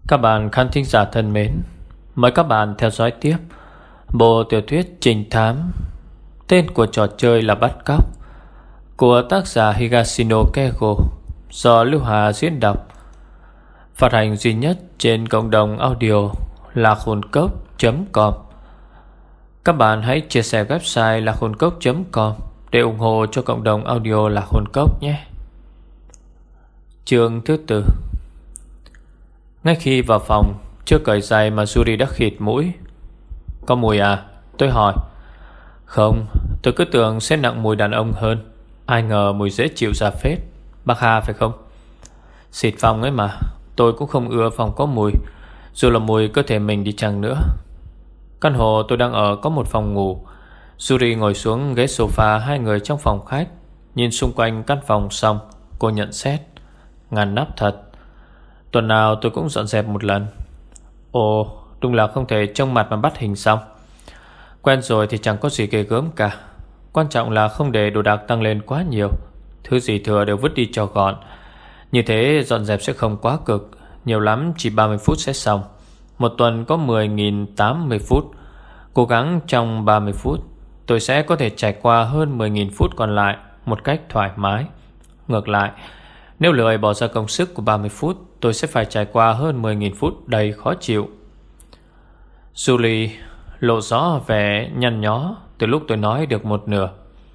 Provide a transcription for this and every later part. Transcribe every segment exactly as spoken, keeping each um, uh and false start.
Các bạn khán thính giả thân mến, mời các bạn theo dõi tiếp bộ tiểu thuyết trinh thám tên của trò chơi là Bắt Cóc của tác giả Higashino Kego, do Lưu Hà diễn đọc, phát hành duy nhất trên cộng đồng audio lạc hồn cốc chấm com. Các bạn hãy chia sẻ website lạc hồn cốc chấm com để ủng hộ cho cộng đồng audio lạc hồn cốc nhé. Chương thứ tư. Ngay khi vào phòng, chưa cởi giày mà Yuri đã khịt mũi. Có mùi à? Tôi hỏi. Không, tôi cứ tưởng sẽ nặng mùi đàn ông hơn, ai ngờ mùi dễ chịu ra phết. Bác Hà phải không? Xịt phòng ấy mà, tôi cũng không ưa phòng có mùi, dù là mùi cơ thể mình đi chăng nữa. Căn hộ tôi đang ở có một phòng ngủ. Yuri ngồi xuống ghế sofa hai người trong phòng khách, nhìn xung quanh căn phòng xong, cô nhận xét. Ngăn nắp thật. Tuần nào tôi cũng dọn dẹp một lần. Ồ, đúng là không thể trông mặt mà bắt hình xong. Quen rồi thì chẳng có gì ghê gớm cả. Quan trọng là không để đồ đạc tăng lên quá nhiều. Thứ gì thừa đều vứt đi cho gọn. Như thế dọn dẹp sẽ không quá cực. Nhiều lắm chỉ ba mươi phút sẽ xong. Một tuần có mười nghìn tám mươi phút. Cố gắng trong ba mươi phút tôi sẽ có thể trải qua hơn mười nghìn phút còn lại một cách thoải mái. Ngược lại, nếu lười bỏ ra công sức của ba mươi phút, tôi sẽ phải trải qua hơn mười nghìn phút đầy khó chịu. Julie lộ rõ vẻ nhăn nhó từ lúc tôi nói được một nửa.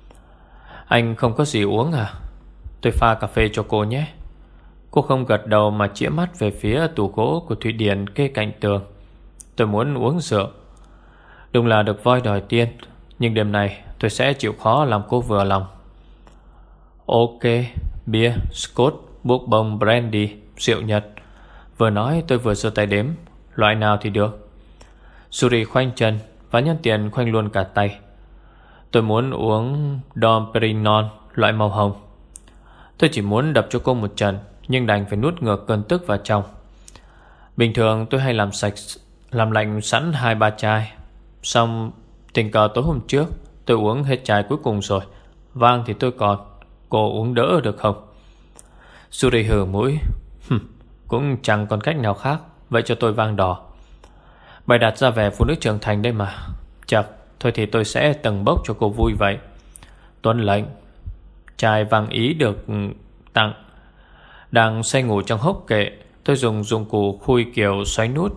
Anh không có gì uống à? Tôi pha cà phê cho cô nhé. Cô không gật đầu mà chĩa mắt về phía tủ gỗ của Thụy Điển kê cạnh tường. Tôi muốn uống rượu. Đúng là được voi đòi tiên, nhưng đêm nay tôi sẽ chịu khó làm cô vừa lòng. Ok, bia, scotch, bourbon, brandy, rượu Nhật. Vừa nói tôi vừa giơ tay đếm. Loại nào thì được? Yuri khoanh chân và nhân tiện khoanh luôn cả tay. Tôi muốn uống Dom Perignon, loại màu hồng. Tôi chỉ muốn đập cho cô một trận, nhưng đành phải nuốt ngược cơn tức vào trong. Bình thường tôi hay làm sạch Làm lạnh sẵn hai ba chai. Xong tình cờ tối hôm trước tôi uống hết chai cuối cùng rồi. Vang thì tôi còn. Cô uống đỡ được không? Yuri hừ mũi. Cũng chẳng còn cách nào khác. Vậy cho tôi vang đỏ. Bày đặt ra vẻ phụ nữ trưởng thành đây mà. Chật, thôi thì tôi sẽ tầng bốc cho cô vui vậy. Tuân lệnh. Chai vang ý được tặng. Đang say ngủ trong hốc kệ, tôi dùng dụng cụ khui kiểu xoáy nút.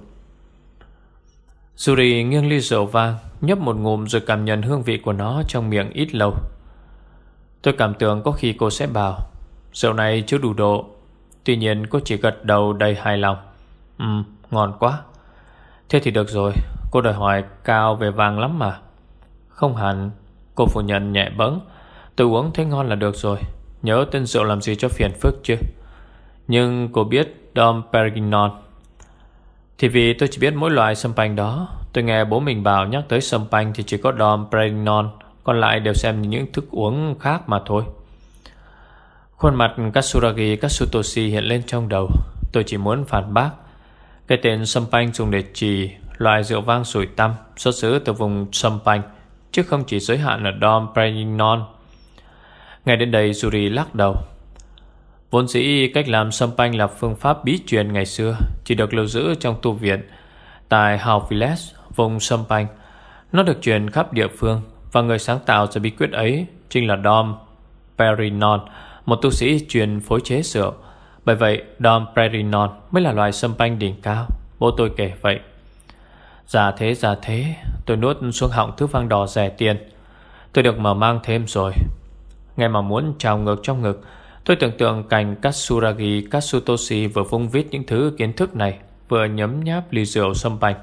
Yuri nghiêng ly rượu vang, nhấp một ngụm rồi cảm nhận hương vị của nó trong miệng ít lâu. Tôi cảm tưởng có khi cô sẽ bảo rượu này chưa đủ độ. Tuy nhiên cô chỉ gật đầu đầy hài lòng. Ừ, ngon quá. Thế thì được rồi. Cô đòi hỏi cao về vàng lắm mà. Không hẳn. Cô phủ nhận nhẹ bẫng. Tôi uống thấy ngon là được rồi. Nhớ tên rượu làm gì cho phiền phức chứ. Nhưng cô biết Dom Perignon. Thì vì tôi chỉ biết mỗi loại sâm panh đó. Tôi nghe bố mình bảo nhắc tới sâm panh thì chỉ có Dom Perignon, còn lại đều xem như những thức uống khác mà thôi. Khuôn mặt Katsuragi Katsutoshi hiện lên trong đầu. Tôi chỉ muốn phản bác. Cái tên sâm panh dùng để chỉ loại rượu vang sủi tăm xuất xứ từ vùng sâm panh, chứ không chỉ giới hạn ở Dom Perignon. Ngay đến đây Yuri lắc đầu. Vốn dĩ cách làm sâm panh là phương pháp bí truyền ngày xưa, chỉ được lưu giữ trong tu viện tại Hauptvillage, vùng sâm panh. Nó được truyền khắp địa phương, và người sáng tạo ra bí quyết ấy chính là Dom Perignon, một tu sĩ truyền phối chế rượu. Bởi vậy Dom Perignon mới là loại sâm panh đỉnh cao. Bố tôi kể vậy. Dạ thế dạ thế. Tôi nuốt xuống họng thứ vang đỏ rẻ tiền. Tôi được mở mang thêm rồi. Nghe mà muốn trào ngược trong ngực. Tôi tưởng tượng cảnh Katsuragi Katsutoshi vừa vung vít những thứ kiến thức này, vừa nhấm nháp ly rượu sâm panh.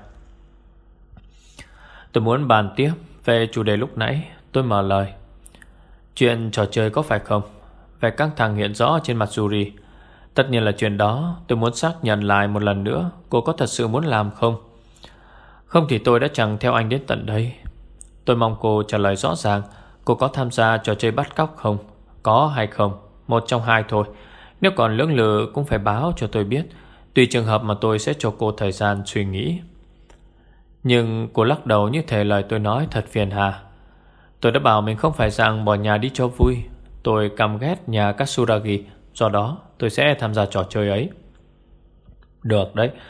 Tôi muốn bàn tiếp về chủ đề lúc nãy. Tôi mở lời. Chuyện trò chơi có phải không? Vẻ căng thẳng hiện rõ trên mặt Yuri. Tất nhiên là chuyện đó. Tôi muốn xác nhận lại một lần nữa. Cô có thật sự muốn làm không? Không thì tôi đã chẳng theo anh đến tận đây. Tôi mong cô trả lời rõ ràng. Cô có tham gia trò chơi bắt cóc không? Có hay không? Một trong hai thôi. Nếu còn lưỡng lự cũng phải báo cho tôi biết. Tùy trường hợp mà tôi sẽ cho cô thời gian suy nghĩ. Nhưng cô lắc đầu như thể lời tôi nói thật phiền hà. Tôi đã bảo mình không phải dạng bỏ nhà đi cho vui. Tôi căm ghét nhà Katsuragi, do đó tôi sẽ tham gia trò chơi ấy. Được đấy.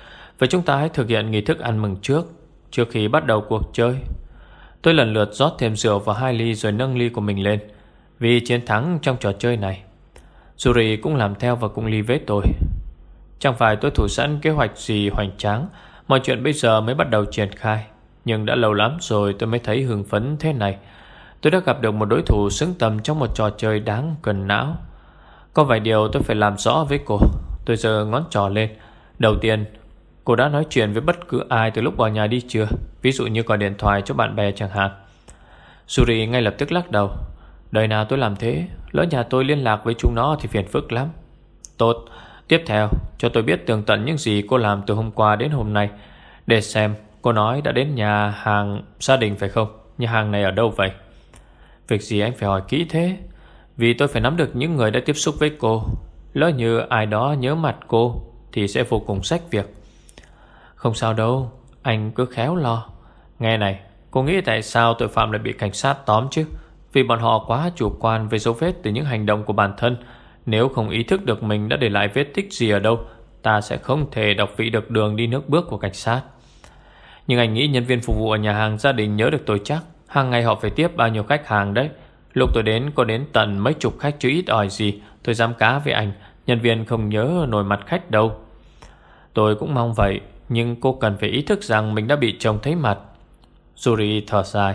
Vậy chúng ta hãy thực hiện nghi thức ăn mừng trước, trước khi bắt đầu cuộc chơi. Tôi lần lượt rót thêm rượu vào hai ly rồi nâng ly của mình lên vì chiến thắng trong trò chơi này. Yuri cũng làm theo và cũng ly với tôi. Chẳng phải tôi thủ sẵn kế hoạch gì hoành tráng, mọi chuyện bây giờ mới bắt đầu triển khai. Nhưng đã lâu lắm rồi tôi mới thấy hưng phấn thế này. Tôi đã gặp được một đối thủ xứng tầm trong một trò chơi đáng cần não. Có vài điều tôi phải làm rõ với cô. Tôi giơ ngón trỏ lên. Đầu tiên, cô đã nói chuyện với bất cứ ai từ lúc vào nhà đi chưa? Ví dụ như gọi điện thoại cho bạn bè chẳng hạn. Yuri ngay lập tức lắc đầu. Đời nào tôi làm thế, lỡ nhà tôi liên lạc với chúng nó thì phiền phức lắm. Tốt, tiếp theo cho tôi biết tường tận những gì cô làm từ hôm qua đến hôm nay, để xem cô nói đã đến nhà hàng gia đình phải không? Nhà hàng này ở đâu vậy? Việc gì anh phải hỏi kỹ thế? Vì tôi phải nắm được những người đã tiếp xúc với cô. Lỡ như ai đó nhớ mặt cô thì sẽ vô cùng xách việc. Không sao đâu, anh cứ khéo lo. Nghe này, cô nghĩ tại sao tội phạm lại bị cảnh sát tóm chứ? Vì bọn họ quá chủ quan về dấu vết từ những hành động của bản thân. Nếu không ý thức được mình đã để lại vết tích gì ở đâu, ta sẽ không thể đọc vị được đường đi nước bước của cảnh sát. Nhưng anh nghĩ nhân viên phục vụ ở nhà hàng gia đình nhớ được tôi chắc. Hàng ngày họ phải tiếp bao nhiêu khách hàng đấy. Lúc tôi đến có đến tận mấy chục khách chứ ít ỏi gì. Tôi dám cá với anh, nhân viên không nhớ nổi mặt khách đâu. Tôi cũng mong vậy, nhưng cô cần phải ý thức rằng mình đã bị trông thấy mặt. Yuri thở dài.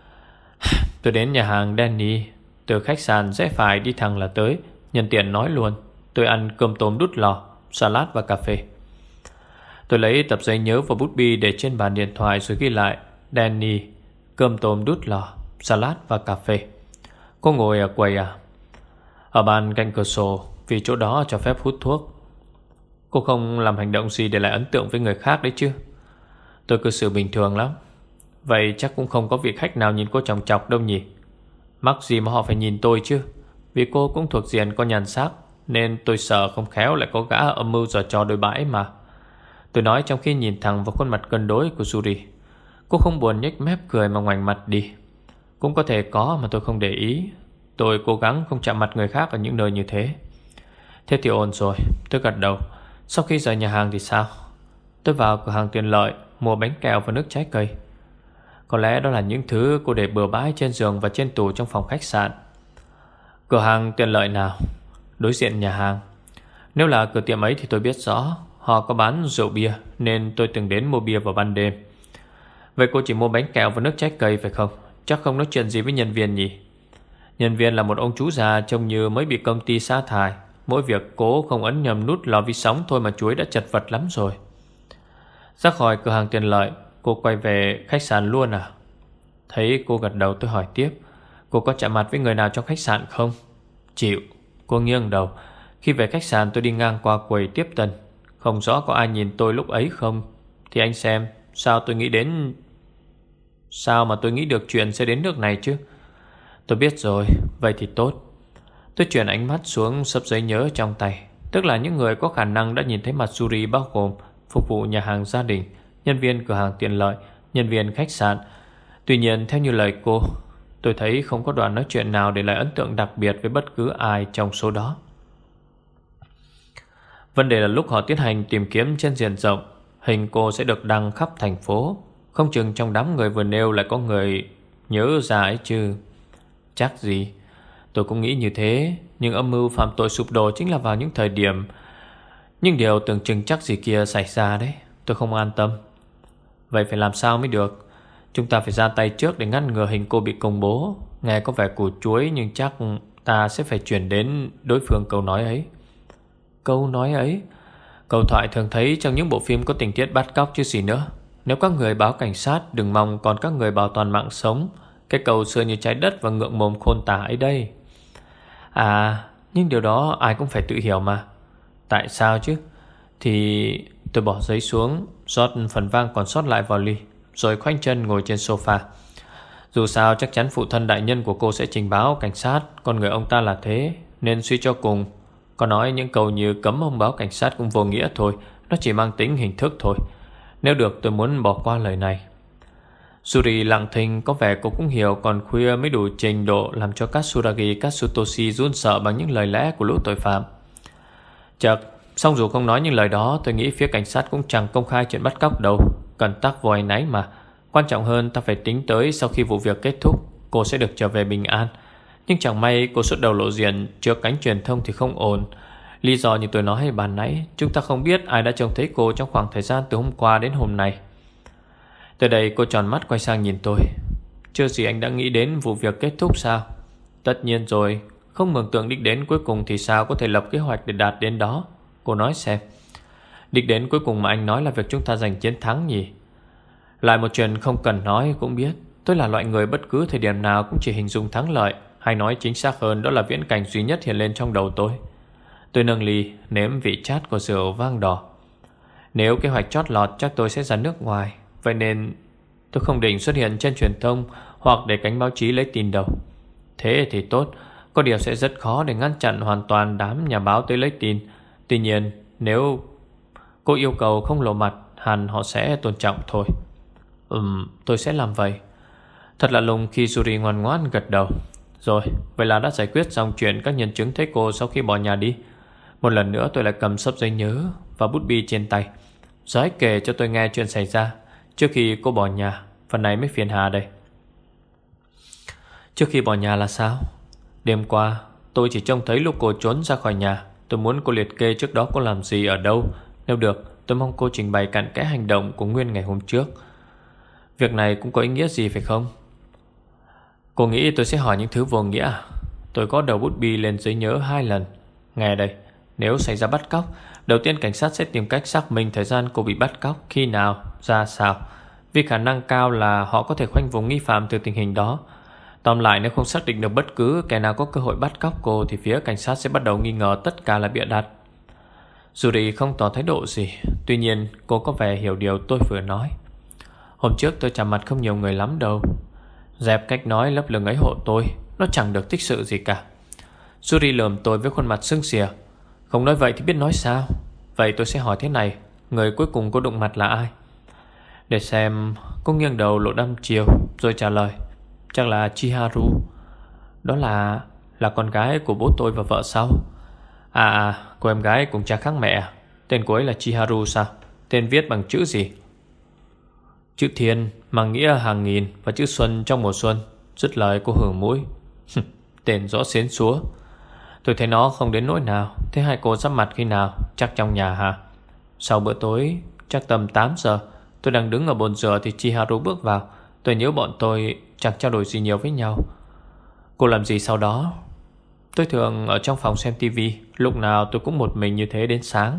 Tôi đến nhà hàng Danny, từ khách sạn rẽ phải đi thẳng là tới. Nhân tiện nói luôn, tôi ăn cơm tôm đút lò, salad và cà phê. Tôi lấy tập giấy nhớ và bút bi để trên bàn điện thoại rồi ghi lại Danny, cơm tôm đút lò, salad và cà phê. Cô ngồi ở quầy à? Ở bàn cạnh cửa sổ, vì chỗ đó cho phép hút thuốc. Cô không làm hành động gì để lại ấn tượng với người khác đấy chứ? Tôi cư xử bình thường lắm. Vậy chắc cũng không có vị khách nào nhìn cô chòng chọc đâu nhỉ? Mắc gì mà họ phải nhìn tôi chứ? Vì cô cũng thuộc diện có nhan sắc, nên tôi sợ không khéo lại có gã âm mưu giở trò đôi bãi mà. Tôi nói trong khi nhìn thẳng vào khuôn mặt cân đối của Yuri. Cô không buồn nhếch mép cười mà ngoảnh mặt đi. Cũng có thể có mà tôi không để ý. Tôi cố gắng không chạm mặt người khác ở những nơi như thế. Thế thì ổn rồi. Tôi gật đầu. Sau khi rời nhà hàng thì sao? Tôi vào cửa hàng tiện lợi, mua bánh kẹo và nước trái cây. Có lẽ đó là những thứ cô để bừa bãi trên giường và trên tủ trong phòng khách sạn. Cửa hàng tiện lợi nào? Đối diện nhà hàng. Nếu là cửa tiệm ấy thì tôi biết rõ. Họ có bán rượu bia, nên tôi từng đến mua bia vào ban đêm. Vậy cô chỉ mua bánh kẹo và nước trái cây phải không? Chắc không nói chuyện gì với nhân viên nhỉ? Nhân viên là một ông chú già trông như mới bị công ty sa thải. Mỗi việc cố không ấn nhầm nút lò vi sóng thôi mà chuối đã chật vật lắm rồi. Ra khỏi cửa hàng tiện lợi, cô quay về khách sạn luôn à? Thấy cô gật đầu tôi hỏi tiếp. Cô có chạm mặt với người nào trong khách sạn không? Chịu. Cô nghiêng đầu. Khi về khách sạn tôi đi ngang qua quầy tiếp tân. Không rõ có ai nhìn tôi lúc ấy không. Thì anh xem sao tôi nghĩ đến Sao mà tôi nghĩ được chuyện sẽ đến nước này chứ? Tôi biết rồi. Vậy thì tốt. Tôi chuyển ánh mắt xuống sấp giấy nhớ trong tay. Tức là những người có khả năng đã nhìn thấy mặt Yuri, bao gồm phục vụ nhà hàng gia đình, nhân viên cửa hàng tiện lợi, nhân viên khách sạn. Tuy nhiên theo như lời cô, tôi thấy không có đoạn nói chuyện nào để lại ấn tượng đặc biệt với bất cứ ai trong số đó. Vấn đề là lúc họ tiến hành tìm kiếm trên diện rộng, hình cô sẽ được đăng khắp thành phố. Không chừng trong đám người vừa nêu lại có người nhớ ra ấy chứ. Chắc gì. Tôi cũng nghĩ như thế. Nhưng âm mưu phạm tội sụp đổ chính là vào những thời điểm những điều tưởng chừng chắc gì kia xảy ra đấy. Tôi không an tâm. Vậy phải làm sao mới được? Chúng ta phải ra tay trước để ngăn ngừa hình cô bị công bố. Nghe có vẻ củ chuối, nhưng chắc ta sẽ phải chuyển đến đối phương câu nói ấy. Câu nói ấy? Câu thoại thường thấy trong những bộ phim có tình tiết bắt cóc chứ gì nữa. Nếu các người báo cảnh sát, đừng mong còn các người bảo toàn mạng sống. Cái câu xưa như trái đất và ngượng mồm khôn tả ấy đây. À, nhưng điều đó ai cũng phải tự hiểu mà. Tại sao chứ? Thì tôi bỏ giấy xuống, rót phần vang còn sót lại vào ly, rồi khoanh chân ngồi trên sofa. Dù sao chắc chắn phụ thân đại nhân của cô sẽ trình báo cảnh sát. Con người ông ta là thế, nên suy cho cùng, có nói những câu như cấm ông báo cảnh sát cũng vô nghĩa thôi. Nó chỉ mang tính hình thức thôi. Nếu được tôi muốn bỏ qua lời này. Yuri lặng thinh, có vẻ cô cũng hiểu còn khuya mới đủ trình độ làm cho Katsuragi Katsutoshi run sợ bằng những lời lẽ của lũ tội phạm. Chợt Song dù không nói những lời đó, tôi nghĩ phía cảnh sát cũng chẳng công khai chuyện bắt cóc đâu. Cần tắc vô áy náy mà. Quan trọng hơn ta phải tính tới sau khi vụ việc kết thúc, cô sẽ được trở về bình an. Nhưng chẳng may cô xuất đầu lộ diện trước cánh truyền thông thì không ổn. Lý do như tôi nói ban nãy, chúng ta không biết ai đã trông thấy cô trong khoảng thời gian từ hôm qua đến hôm nay. Từ đây cô tròn mắt quay sang nhìn tôi. Chưa gì anh đã nghĩ đến vụ việc kết thúc sao? Tất nhiên rồi. Không mường tượng đích đến cuối cùng thì sao có thể lập kế hoạch để đạt đến đó? Cô nói xem. Đích đến cuối cùng mà anh nói là việc chúng ta giành chiến thắng nhỉ? Lại một chuyện không cần nói cũng biết, tôi là loại người bất cứ thời điểm nào cũng chỉ hình dung thắng lợi, hay nói chính xác hơn đó là viễn cảnh duy nhất hiện lên trong đầu tôi. Tôi nâng ly nếm vị chát của rượu vang đỏ. Nếu kế hoạch chót lọt chắc tôi sẽ ra nước ngoài, vậy nên tôi không định xuất hiện trên truyền thông hoặc để cánh báo chí lấy tin đâu. Thế thì tốt. Có điều sẽ rất khó để ngăn chặn hoàn toàn đám nhà báo tới lấy tin. Tuy nhiên nếu cô yêu cầu không lộ mặt, hẳn họ sẽ tôn trọng thôi. Ừm, tôi sẽ làm vậy. Thật là lùng khi Yuri ngoan ngoãn gật đầu. Rồi, vậy là đã giải quyết xong chuyện các nhân chứng thấy cô sau khi bỏ nhà đi. Một lần nữa tôi lại cầm xấp giấy nhớ và bút bi trên tay. Rồi kể cho tôi nghe chuyện xảy ra trước khi cô bỏ nhà. Phần này mới phiền hà đây. Trước khi bỏ nhà là sao? Đêm qua tôi chỉ trông thấy lúc cô trốn ra khỏi nhà. Tôi muốn cô liệt kê trước đó cô làm gì ở đâu. Nếu được, tôi mong cô trình bày cặn kẽ hành động của Nguyên ngày hôm trước. Việc này cũng có ý nghĩa gì phải không? Cô nghĩ tôi sẽ hỏi những thứ vô nghĩa à? Tôi có đầu bút bi lên giấy nhớ hai lần. Nghe đây, nếu xảy ra bắt cóc, đầu tiên cảnh sát sẽ tìm cách xác minh thời gian cô bị bắt cóc, khi nào, ra sao. Vì khả năng cao là họ có thể khoanh vùng nghi phạm từ tình hình đó. Tóm lại, nếu không xác định được bất cứ kẻ nào có cơ hội bắt cóc cô thì phía cảnh sát sẽ bắt đầu nghi ngờ tất cả là bịa đặt. Yuri không tỏ thái độ gì. Tuy nhiên cô có vẻ hiểu điều tôi vừa nói. Hôm trước tôi chạm mặt không nhiều người lắm đâu. Dẹp cách nói lấp lửng ấy hộ tôi, nó chẳng được tích sự gì cả. Yuri lườm tôi với khuôn mặt sưng xìa. Không nói vậy thì biết nói sao? Vậy tôi sẽ hỏi thế này, người cuối cùng cô đụng mặt là ai? Để xem. Cô nghiêng đầu lộ đăm chiều rồi trả lời. Chắc là Chiharu. Đó là Là con gái của bố tôi và vợ sau. À à, cô em gái cùng cha khác mẹ. Tên cô ấy là Chiharu sao? Tên viết bằng chữ gì? Chữ thiên mang nghĩa hàng nghìn và chữ xuân trong mùa xuân. Dứt lời cô hưởng mũi. Tên rõ xến xúa. Tôi thấy nó không đến nỗi nào. Thế hai cô sắp mặt khi nào? Chắc trong nhà hả? Sau bữa tối, chắc tầm tám giờ. Tôi đang đứng ở bồn rửa thì Chiharu bước vào. Tôi nhớ bọn tôi chẳng trao đổi gì nhiều với nhau. Cô làm gì sau đó? Tôi thường ở trong phòng xem tivi. Lúc nào tôi cũng một mình như thế đến sáng.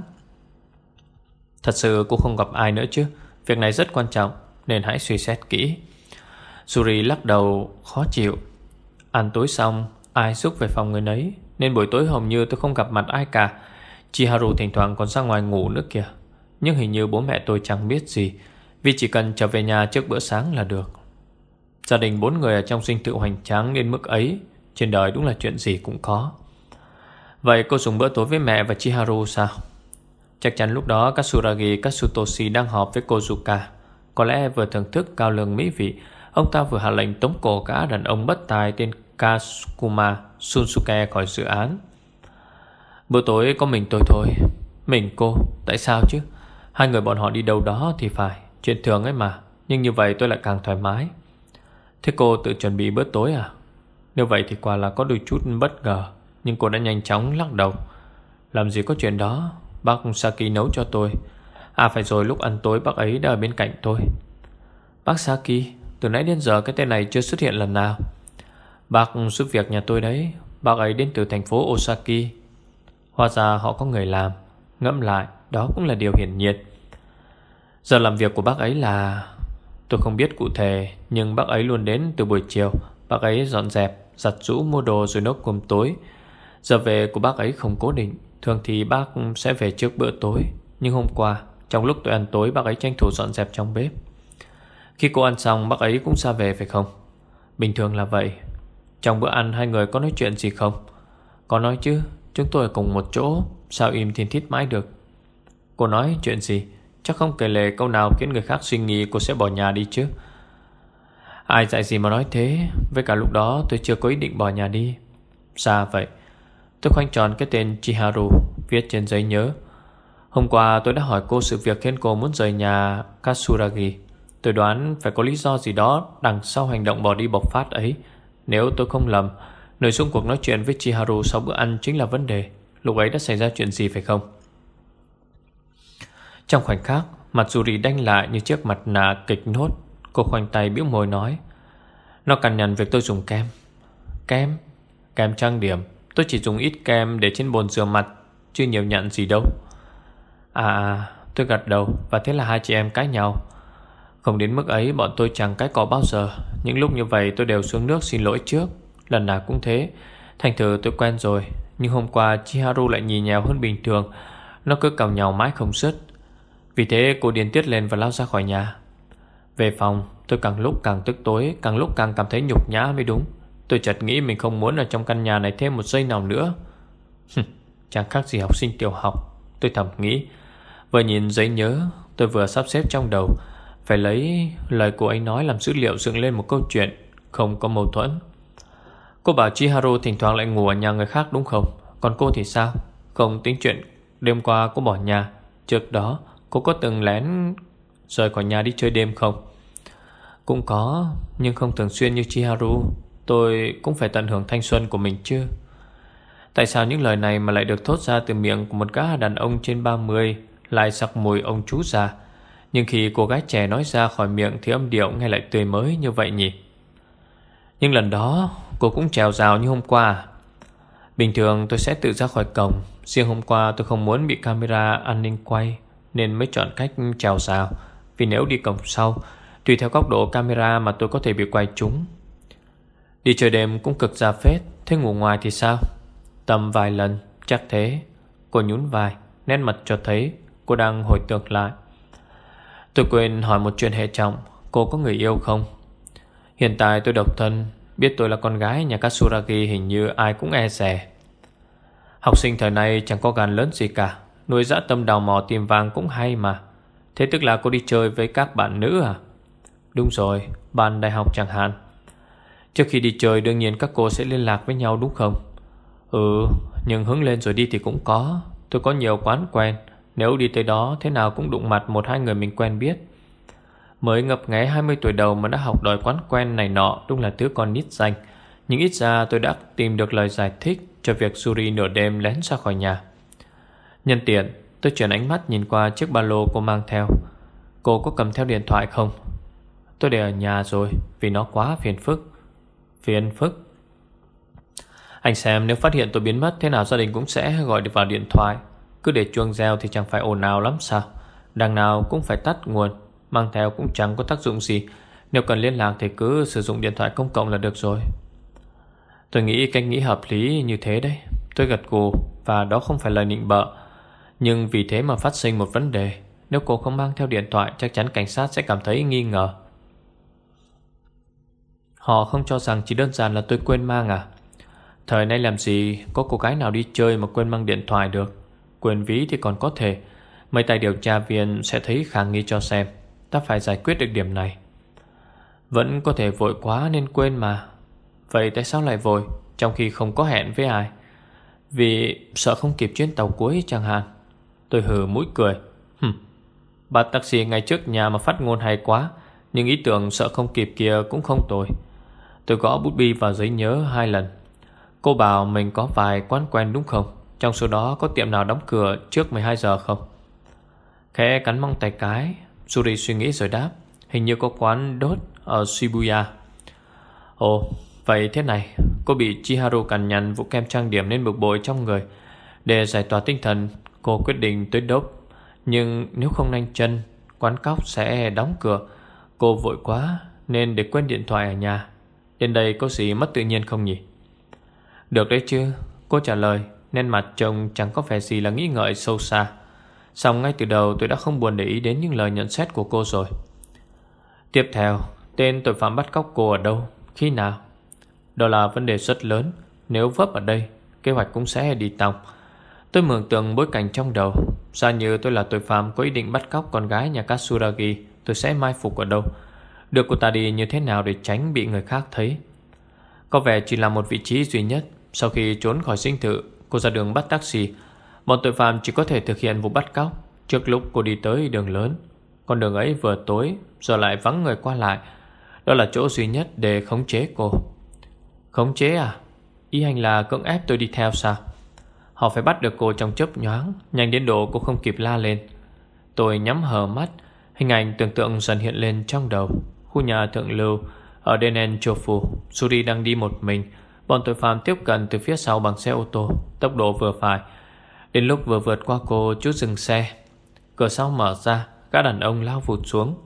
Thật sự cô không gặp ai nữa chứ? Việc này rất quan trọng nên hãy suy xét kỹ. Yuri lắc đầu khó chịu. Ăn tối xong, ai xúc về phòng người nấy, nên buổi tối hầu như tôi không gặp mặt ai cả. Chiharu thỉnh thoảng còn ra ngoài ngủ nữa kìa. Nhưng hình như bố mẹ tôi chẳng biết gì, vì chỉ cần trở về nhà trước bữa sáng là được. Gia đình bốn người ở trong dinh thự hoành tráng đến mức ấy, trên đời đúng là chuyện gì cũng có. Vậy cô dùng bữa tối với mẹ và Chiharu sao? Chắc chắn lúc đó Katsuragi Katsutoshi đang họp với Kozuka. Có lẽ vừa thưởng thức cao lương mỹ vị, ông ta vừa hạ lệnh tống cổ gã đàn ông bất tài tên Kasukuma Shunsuke khỏi dự án. Bữa tối có mình tôi thôi. Mình cô? Tại sao chứ? Hai người bọn họ đi đâu đó thì phải, chuyện thường ấy mà. Nhưng như vậy tôi lại càng thoải mái. Thế cô tự chuẩn bị bữa tối à? Nếu vậy thì quả là có đôi chút bất ngờ. Nhưng cô đã nhanh chóng lắc đầu. Làm gì có chuyện đó. Bác Saki nấu cho tôi. À phải rồi, lúc ăn tối bác ấy đã ở bên cạnh tôi. Bác Saki? Từ nãy đến giờ cái tên này chưa xuất hiện lần nào. Bác giúp việc nhà tôi đấy. Bác ấy đến từ thành phố Osaki. Hóa ra họ có người làm. Ngẫm lại, đó cũng là điều hiển nhiên. Giờ làm việc của bác ấy là... Tôi không biết cụ thể, nhưng bác ấy luôn đến từ buổi chiều. Bác ấy dọn dẹp, giặt giũ, mua đồ rồi nấu cơm tối. Giờ về của bác ấy không cố định. Thường thì bác sẽ về trước bữa tối. Nhưng hôm qua, trong lúc tôi ăn tối, bác ấy tranh thủ dọn dẹp trong bếp. Khi cô ăn xong, bác ấy cũng ra về phải không? Bình thường là vậy. Trong bữa ăn hai người có nói chuyện gì không? Có nói chứ. Chúng tôi ở cùng một chỗ. Sao im thiên thít mãi được? Cô nói chuyện gì? Chắc không kể lể câu nào khiến người khác suy nghĩ cô sẽ bỏ nhà đi chứ. Ai dạy gì mà nói thế. Với cả lúc đó tôi chưa có ý định bỏ nhà đi. Sao vậy? Tôi khoanh tròn cái tên Chiharu viết trên giấy nhớ. Hôm qua tôi đã hỏi cô sự việc khiến cô muốn rời nhà Katsuragi. Tôi đoán phải có lý do gì đó đằng sau hành động bỏ đi bộc phát ấy. Nếu tôi không lầm, nội dung cuộc nói chuyện với Chiharu sau bữa ăn chính là vấn đề. Lúc ấy đã xảy ra chuyện gì phải không? Trong khoảnh khắc, mặt Yuri đanh lại như chiếc mặt nạ kịch nốt. Cô khoanh tay bĩu môi nói: Nó cằn nhằn việc tôi dùng kem. Kem? Kem trang điểm. Tôi chỉ dùng ít kem để trên bồn rửa mặt, chứ nhiều nhận gì đâu. À, tôi gật đầu. Và thế là hai chị em cãi nhau. Không đến mức ấy, bọn tôi chẳng cãi cọ bao giờ. Những lúc như vậy tôi đều xuống nước xin lỗi trước. Lần nào cũng thế. Thành thử tôi quen rồi. Nhưng hôm qua Chiharu lại nhì nhèo hơn bình thường. Nó cứ cào nhàu mãi không dứt. Vì thế cô điên tiết lên và lao ra khỏi nhà. Về phòng, tôi càng lúc càng tức tối, càng lúc càng cảm thấy nhục nhã mới đúng. Tôi chợt nghĩ mình không muốn ở trong căn nhà này thêm một giây nào nữa. Chẳng khác gì học sinh tiểu học, tôi thầm nghĩ. Vừa nhìn giấy nhớ, tôi vừa sắp xếp trong đầu phải lấy lời cô ấy nói làm dữ liệu dựng lên một câu chuyện không có mâu thuẫn. Cô bảo Chiharu thỉnh thoảng lại ngủ ở nhà người khác đúng không? Còn cô thì sao? Không tính chuyện đêm qua cô bỏ nhà. Trước đó cô có từng lén rời khỏi nhà đi chơi đêm không? Cũng có, nhưng không thường xuyên như Chiharu. Tôi cũng phải tận hưởng thanh xuân của mình chứ. Tại sao những lời này mà lại được thốt ra từ miệng của một gã đàn ông trên ba mươi, lại sặc mùi ông chú già? Nhưng khi cô gái trẻ nói ra khỏi miệng thì âm điệu nghe lại tươi mới như vậy nhỉ? Nhưng lần đó cô cũng trèo rào như hôm qua. Bình thường tôi sẽ tự ra khỏi cổng. Riêng hôm qua tôi không muốn bị camera an ninh quay, nên mới chọn cách trèo rào. Vì nếu đi cổng sau, tùy theo góc độ camera mà tôi có thể bị quay trúng. Đi chơi đêm cũng cực ra phết. Thế ngủ ngoài thì sao? Tầm vài lần, chắc thế. Cô nhún vai, nét mặt cho thấy cô đang hồi tưởng lại. Tôi quên hỏi một chuyện hệ trọng. Cô có người yêu không? Hiện tại tôi độc thân. Biết tôi là con gái nhà Katsuragi hình như ai cũng e dè. Học sinh thời nay chẳng có gan lớn gì cả. Nuôi dã tâm đào mò tìm vàng cũng hay mà. Thế tức là cô đi chơi với các bạn nữ à? Đúng rồi, bạn đại học chẳng hạn. Trước khi đi chơi đương nhiên các cô sẽ liên lạc với nhau đúng không? Ừ, nhưng hứng lên rồi đi thì cũng có. Tôi có nhiều quán quen. Nếu đi tới đó thế nào cũng đụng mặt một hai người mình quen biết. Mới ngập nghé hai mươi tuổi đầu mà đã học đòi quán quen này nọ, đúng là thứ con nít danh. Nhưng ít ra tôi đã tìm được lời giải thích cho việc Yuri nửa đêm lén ra khỏi nhà. Nhân tiện, tôi chuyển ánh mắt nhìn qua chiếc ba lô cô mang theo. Cô có cầm theo điện thoại không? Tôi để ở nhà rồi, vì nó quá phiền phức. Phiền phức? Anh xem, nếu phát hiện tôi biến mất, thế nào gia đình cũng sẽ gọi được vào điện thoại. Cứ để chuông reo thì chẳng phải ồn ào lắm sao? Đằng nào cũng phải tắt nguồn. Mang theo cũng chẳng có tác dụng gì. Nếu cần liên lạc thì cứ sử dụng điện thoại công cộng là được rồi. Tôi nghĩ cách nghĩ hợp lý như thế đấy. Tôi gật gù. Và đó không phải lời nịnh bợ. Nhưng vì thế mà phát sinh một vấn đề. Nếu cô không mang theo điện thoại, chắc chắn cảnh sát sẽ cảm thấy nghi ngờ. Họ không cho rằng chỉ đơn giản là tôi quên mang à? Thời nay làm gì có cô gái nào đi chơi mà quên mang điện thoại được. Quên ví thì còn có thể. Mấy tay điều tra viên sẽ thấy khả nghi cho xem. Ta phải giải quyết được điểm này. Vẫn có thể vội quá nên quên mà. Vậy tại sao lại vội trong khi không có hẹn với ai? Vì sợ không kịp chuyến tàu cuối chẳng hạn. Tôi hừ mũi cười. Hừm, bắt taxi ngay trước nhà mà phát ngôn hay quá. Nhưng ý tưởng sợ không kịp kia cũng không tồi. Tôi gõ bút bi vào giấy nhớ hai lần. Cô bảo mình có vài quán quen đúng không? Trong số đó có tiệm nào đóng cửa trước mười hai giờ không? Khẽ cắn móng tay cái, Yuri suy nghĩ rồi đáp. Hình như có quán đốt ở Shibuya. Ồ, vậy thế này. Cô bị Chiharu cằn nhằn vụ kem trang điểm nên bực bội trong người. Để giải tỏa tinh thần, cô quyết định tới đốt. Nhưng nếu không nhanh chân, quán cóc sẽ đóng cửa. Cô vội quá nên để quên điện thoại ở nhà. Đến đây có gì mất tự nhiên không nhỉ? Được đấy chứ, cô trả lời. Nên mặt trông chẳng có vẻ gì là nghĩ ngợi sâu xa. Xong ngay từ đầu tôi đã không buồn để ý đến những lời nhận xét của cô rồi. Tiếp theo, tên tội phạm bắt cóc cô ở đâu, khi nào? Đó là vấn đề rất lớn. Nếu vấp ở đây, kế hoạch cũng sẽ đi tòng. Tôi mường tượng bối cảnh trong đầu. Giả như tôi là tội phạm có ý định bắt cóc con gái nhà Katsuragi, tôi sẽ mai phục ở đâu, đưa cô ta đi như thế nào để tránh bị người khác thấy. Có vẻ chỉ là một vị trí duy nhất. Sau khi trốn khỏi dinh thự, cô ra đường bắt taxi. Bọn tội phạm chỉ có thể thực hiện vụ bắt cóc. Trước lúc cô đi tới đường lớn, con đường ấy vừa tối, giờ lại vắng người qua lại. Đó là chỗ duy nhất để khống chế cô. Khống chế à? Ý anh là cưỡng ép tôi đi theo sao? Họ phải bắt được cô trong chớp nhoáng, nhanh đến độ cô không kịp la lên. Tôi nhắm hờ mắt, hình ảnh tưởng tượng dần hiện lên trong đầu. Khu nhà thượng lưu ở Denen Chofu. Suri đang đi một mình. Bọn tội phạm tiếp cận từ phía sau bằng xe ô tô, tốc độ vừa phải. Đến lúc vừa vượt qua cô, chút dừng xe. Cửa sau mở ra, các đàn ông lao vụt xuống.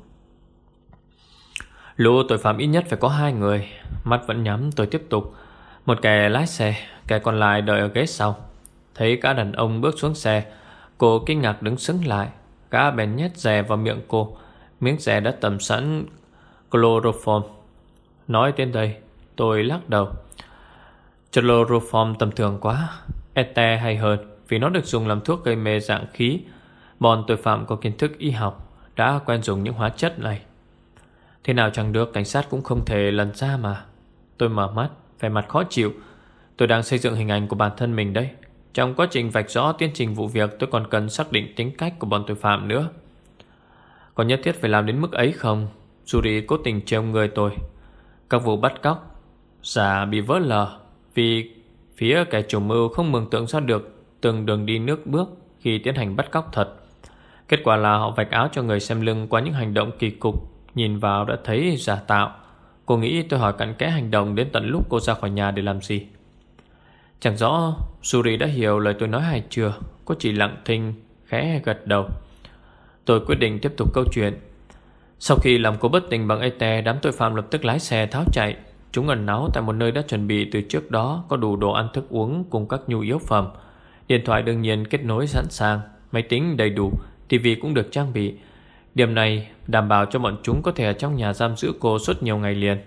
Lũ tội phạm ít nhất phải có hai người. Mắt vẫn nhắm, tôi tiếp tục. Một kẻ lái xe, kẻ còn lại đợi ở ghế sau. Thấy các đàn ông bước xuống xe, cô kinh ngạc đứng sững lại. Gã bèn nhét dè vào miệng cô. Miếng dè đã tẩm sẵn chloroform. Nói đến đây, tôi lắc đầu. Chloroform tầm thường quá. Ete hay hơn, vì nó được dùng làm thuốc gây mê dạng khí. Bọn tội phạm có kiến thức y học đã quen dùng những hóa chất này. Thế nào chẳng được, cảnh sát cũng không thể lần ra mà. Tôi mở mắt, vẻ mặt khó chịu. Tôi đang xây dựng hình ảnh của bản thân mình đây. Trong quá trình vạch rõ tiến trình vụ việc, tôi còn cần xác định tính cách của bọn tội phạm nữa. Có nhất thiết phải làm đến mức ấy không? Yuri cố tình trêu người tôi. Các vụ bắt cóc giả bị vỡ lờ vì phía kẻ chủ mưu không mường tượng ra được từng đường đi nước bước khi tiến hành bắt cóc thật. Kết quả là họ vạch áo cho người xem lưng qua những hành động kỳ cục, nhìn vào đã thấy giả tạo. Cô nghĩ tôi hỏi cặn kẽ hành động đến tận lúc cô ra khỏi nhà để làm gì. Chẳng rõ Yuri đã hiểu lời tôi nói hay chưa. Cô chỉ lặng thinh, khẽ gật đầu. Tôi quyết định tiếp tục câu chuyện. Sau khi làm cô bất tỉnh bằng ete, đám tội phạm lập tức lái xe tháo chạy. Chúng ẩn náu tại một nơi đã chuẩn bị từ trước đó, có đủ đồ ăn thức uống cùng các nhu yếu phẩm. Điện thoại đương nhiên kết nối sẵn sàng, máy tính đầy đủ, tivi cũng được trang bị. Điểm này đảm bảo cho bọn chúng có thể ở trong nhà giam giữ cô suốt nhiều ngày liền.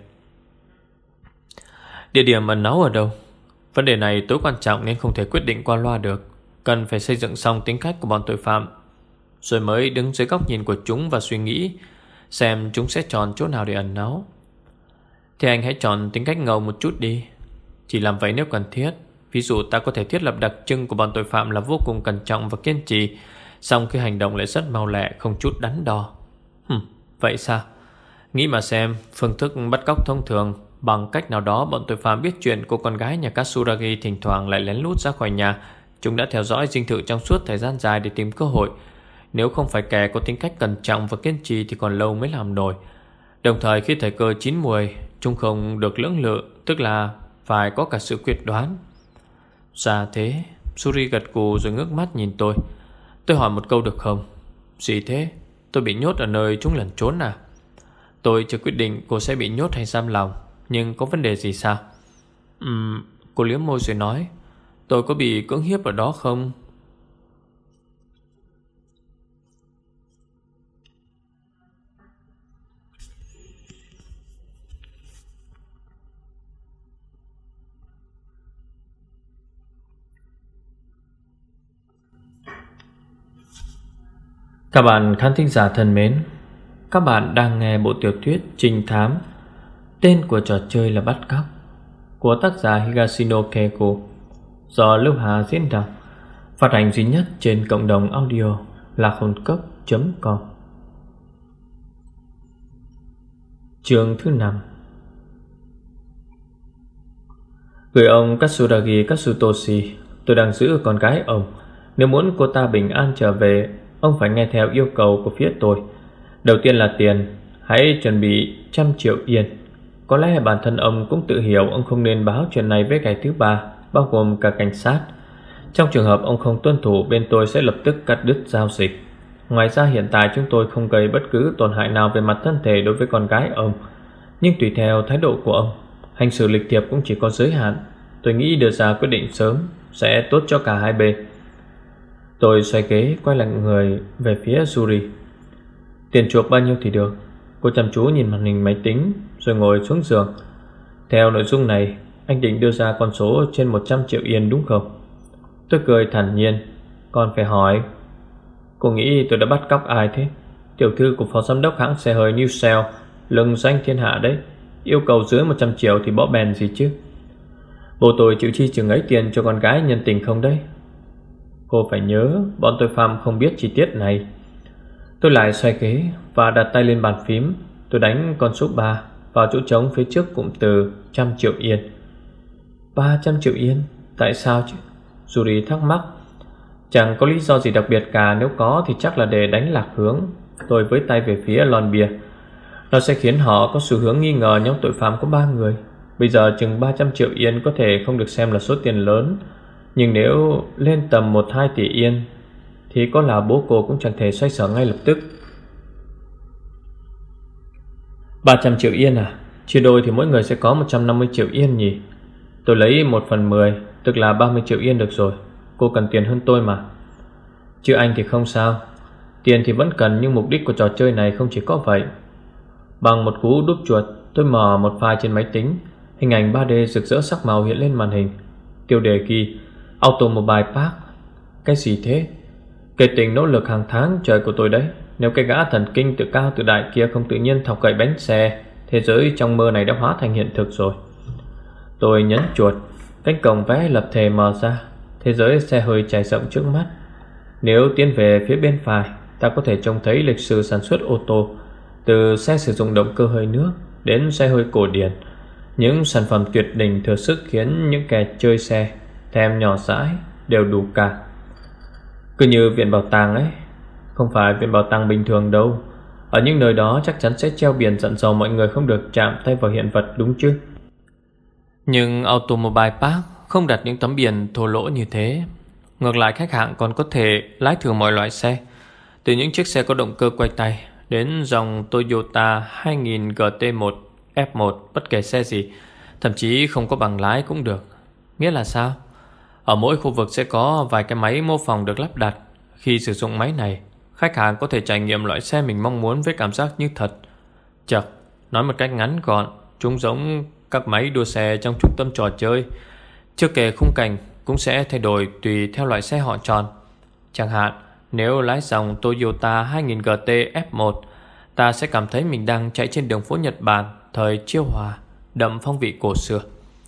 Địa điểm ẩn náu ở đâu? Vấn đề này tối quan trọng nên không thể quyết định qua loa được. Cần phải xây dựng xong tính cách của bọn tội phạm, rồi mới đứng dưới góc nhìn của chúng và suy nghĩ xem chúng sẽ chọn chỗ nào để ẩn náu. Thì anh hãy chọn tính cách ngầu một chút đi. Chỉ làm vậy nếu cần thiết. Ví dụ ta có thể thiết lập đặc trưng của bọn tội phạm là vô cùng cẩn trọng và kiên trì, song khi hành động lại rất mau lẹ, không chút đắn đo. Hừm, vậy sao? Nghĩ mà xem, phương thức bắt cóc thông thường, bằng cách nào đó bọn tội phạm biết chuyện cô con gái nhà Katsuragi thỉnh thoảng lại lén lút ra khỏi nhà. Chúng đã theo dõi dinh thự trong suốt thời gian dài để tìm cơ hội. Nếu không phải kẻ có tính cách cẩn trọng và kiên trì thì còn lâu mới làm nổi. Đồng thời khi thời cơ chín muồi, chúng không được lưỡng lự, tức là phải có cả sự quyết đoán. Dạ thế. Suri gật gù rồi ngước mắt nhìn tôi. Tôi hỏi một câu được không? Gì thế? Tôi bị nhốt ở nơi chúng lẩn trốn à? Tôi chưa quyết định cô sẽ bị nhốt hay giam lòng, nhưng có vấn đề gì sao? Ừm, cô liếm môi rồi nói. Tôi có bị cưỡng hiếp ở đó không? Các bạn khán thính giả thân mến, các bạn đang nghe bộ tiểu thuyết trinh thám tên của trò chơi là Bắt Cóc của tác giả Higashino Keiko, do Lưu Hà diễn đọc, phát hành duy nhất trên cộng đồng audio lạc hồn cốc chấm com. Chương thứ năm. Gửi ông Katsuragi Katsutoshi, tôi đang giữ con gái ông. Nếu muốn cô ta bình an trở về, ông phải nghe theo yêu cầu của phía tôi. Đầu tiên là tiền. Hãy chuẩn bị trăm triệu yên. Có lẽ bản thân ông cũng tự hiểu ông không nên báo chuyện này với kẻ thứ ba, bao gồm cả cảnh sát. Trong trường hợp ông không tuân thủ, bên tôi sẽ lập tức cắt đứt giao dịch. Ngoài ra hiện tại chúng tôi không gây bất cứ tổn hại nào về mặt thân thể đối với con gái ông. Nhưng tùy theo thái độ của ông, hành xử lịch thiệp cũng chỉ có giới hạn. Tôi nghĩ đưa ra quyết định sớm sẽ tốt cho cả hai bên. Tôi xoay ghế quay lại người về phía Yuri. Tiền chuộc bao nhiêu thì được? Cô chăm chú nhìn màn hình máy tính rồi ngồi xuống giường. Theo nội dung này, anh định đưa ra con số trên một trăm triệu yên đúng không? Tôi cười thản nhiên. Còn phải hỏi, cô nghĩ tôi đã bắt cóc ai thế? Tiểu thư của phó giám đốc hãng xe hơi New Cell, lừng danh thiên hạ đấy. Yêu cầu dưới một trăm triệu thì bỏ bèn gì chứ? Bố tôi chịu chi chừng ấy tiền cho con gái nhân tình không đấy? Cô phải nhớ bọn tội phạm không biết chi tiết này. Tôi lại xoay ghế và đặt tay lên bàn phím. Tôi đánh con số ba vào chỗ trống phía trước cụm từ trăm triệu yên. Ba trăm triệu yên? Tại sao chứ? Yuri thắc mắc. Chẳng có lý do gì đặc biệt cả. Nếu có thì chắc là để đánh lạc hướng. Tôi với tay về phía lon bia. Nó sẽ khiến họ có xu hướng nghi ngờ nhóm tội phạm có ba người. Bây giờ chừng ba trăm triệu yên có thể không được xem là số tiền lớn, nhưng nếu lên tầm một hai tỷ yên thì có là bố cô cũng chẳng thể xoay sở ngay lập tức. Ba trăm triệu yên à? Chia đôi thì mỗi người sẽ có một trăm năm mươi triệu yên nhỉ? Tôi lấy một phần mười, tức là ba mươi triệu yên được rồi. Cô cần tiền hơn tôi mà. Chứ anh thì không sao. Tiền thì vẫn cần, nhưng mục đích của trò chơi này không chỉ có vậy. Bằng một cú đúp chuột, tôi mở một file trên máy tính. Hình ảnh ba D rực rỡ sắc màu hiện lên màn hình. Tiêu đề ghi Automobile Park. Cái gì thế? Kể tình nỗ lực hàng tháng trời của tôi đấy. Nếu cái gã thần kinh tự cao tự đại kia không tự nhiên thọc gậy bánh xe, thế giới trong mơ này đã hóa thành hiện thực rồi. Tôi nhấn chuột. Cánh cổng vé lập thể mở ra. Thế giới xe hơi trải rộng trước mắt. Nếu tiến về phía bên phải, ta có thể trông thấy lịch sử sản xuất ô tô, từ xe sử dụng động cơ hơi nước đến xe hơi cổ điển. Những sản phẩm tuyệt đỉnh thừa sức khiến những kẻ chơi xe thèm nhỏ dãi đều đủ cả. Cứ như viện bảo tàng ấy. Không phải viện bảo tàng bình thường đâu. Ở những nơi đó chắc chắn sẽ treo biển dặn dò mọi người không được chạm tay vào hiện vật, đúng chứ? Nhưng Automobile Park không đặt những tấm biển thô lỗ như thế. Ngược lại, khách hàng còn có thể lái thử mọi loại xe, từ những chiếc xe có động cơ quay tay đến dòng Toyota hai nghìn G T một, F một, bất kể xe gì, thậm chí không có bằng lái cũng được. Nghĩa là sao? Ở mỗi khu vực sẽ có vài cái máy mô phỏng được lắp đặt. Khi sử dụng máy này, khách hàng có thể trải nghiệm loại xe mình mong muốn với cảm giác như thật. Chật, nói một cách ngắn gọn, chúng giống các máy đua xe trong trung tâm trò chơi. Chưa kể khung cảnh cũng sẽ thay đổi tùy theo loại xe họ chọn. Chẳng hạn, nếu lái dòng Toyota hai nghìn G T F một, ta sẽ cảm thấy mình đang chạy trên đường phố Nhật Bản thời Chiêu Hòa, đậm phong vị cổ xưa.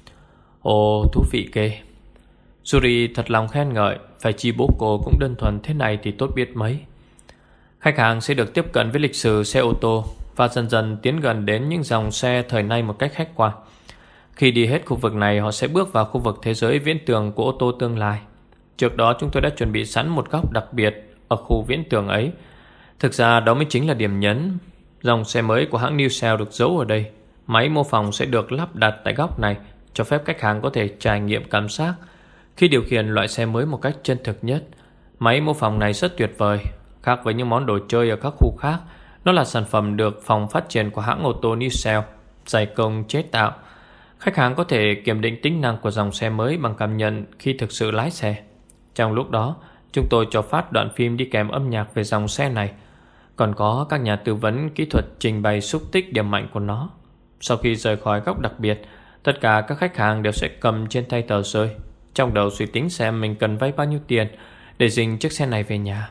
Ồ, thú vị ghê. Yuri thật lòng khen ngợi. Phải chi bố cô cũng đơn thuần thế này thì tốt biết mấy. Khách hàng sẽ được tiếp cận với lịch sử xe ô tô và dần dần tiến gần đến những dòng xe thời nay một cách khách quan. Khi đi hết khu vực này, họ sẽ bước vào khu vực thế giới viễn tưởng của ô tô tương lai. Trước đó chúng tôi đã chuẩn bị sẵn một góc đặc biệt ở khu viễn tưởng ấy. Thực ra đó mới chính là điểm nhấn. Dòng xe mới của hãng New Cell được giấu ở đây. Máy mô phỏng sẽ được lắp đặt tại góc này, cho phép khách hàng có thể trải nghiệm cảm giác khi điều khiển loại xe mới một cách chân thực nhất. Máy mô phỏng này rất tuyệt vời. Khác với những món đồ chơi ở các khu khác, nó là sản phẩm được phòng phát triển của hãng ô tô New Cell dày công chế tạo. Khách hàng có thể kiểm định tính năng của dòng xe mới bằng cảm nhận khi thực sự lái xe. Trong lúc đó, chúng tôi cho phát đoạn phim đi kèm âm nhạc về dòng xe này. Còn có các nhà tư vấn kỹ thuật trình bày xúc tích điểm mạnh của nó. Sau khi rời khỏi góc đặc biệt, tất cả các khách hàng đều sẽ cầm trên tay tờ rơi, trong đầu suy tính xem mình cần vay bao nhiêu tiền để dình chiếc xe này về nhà.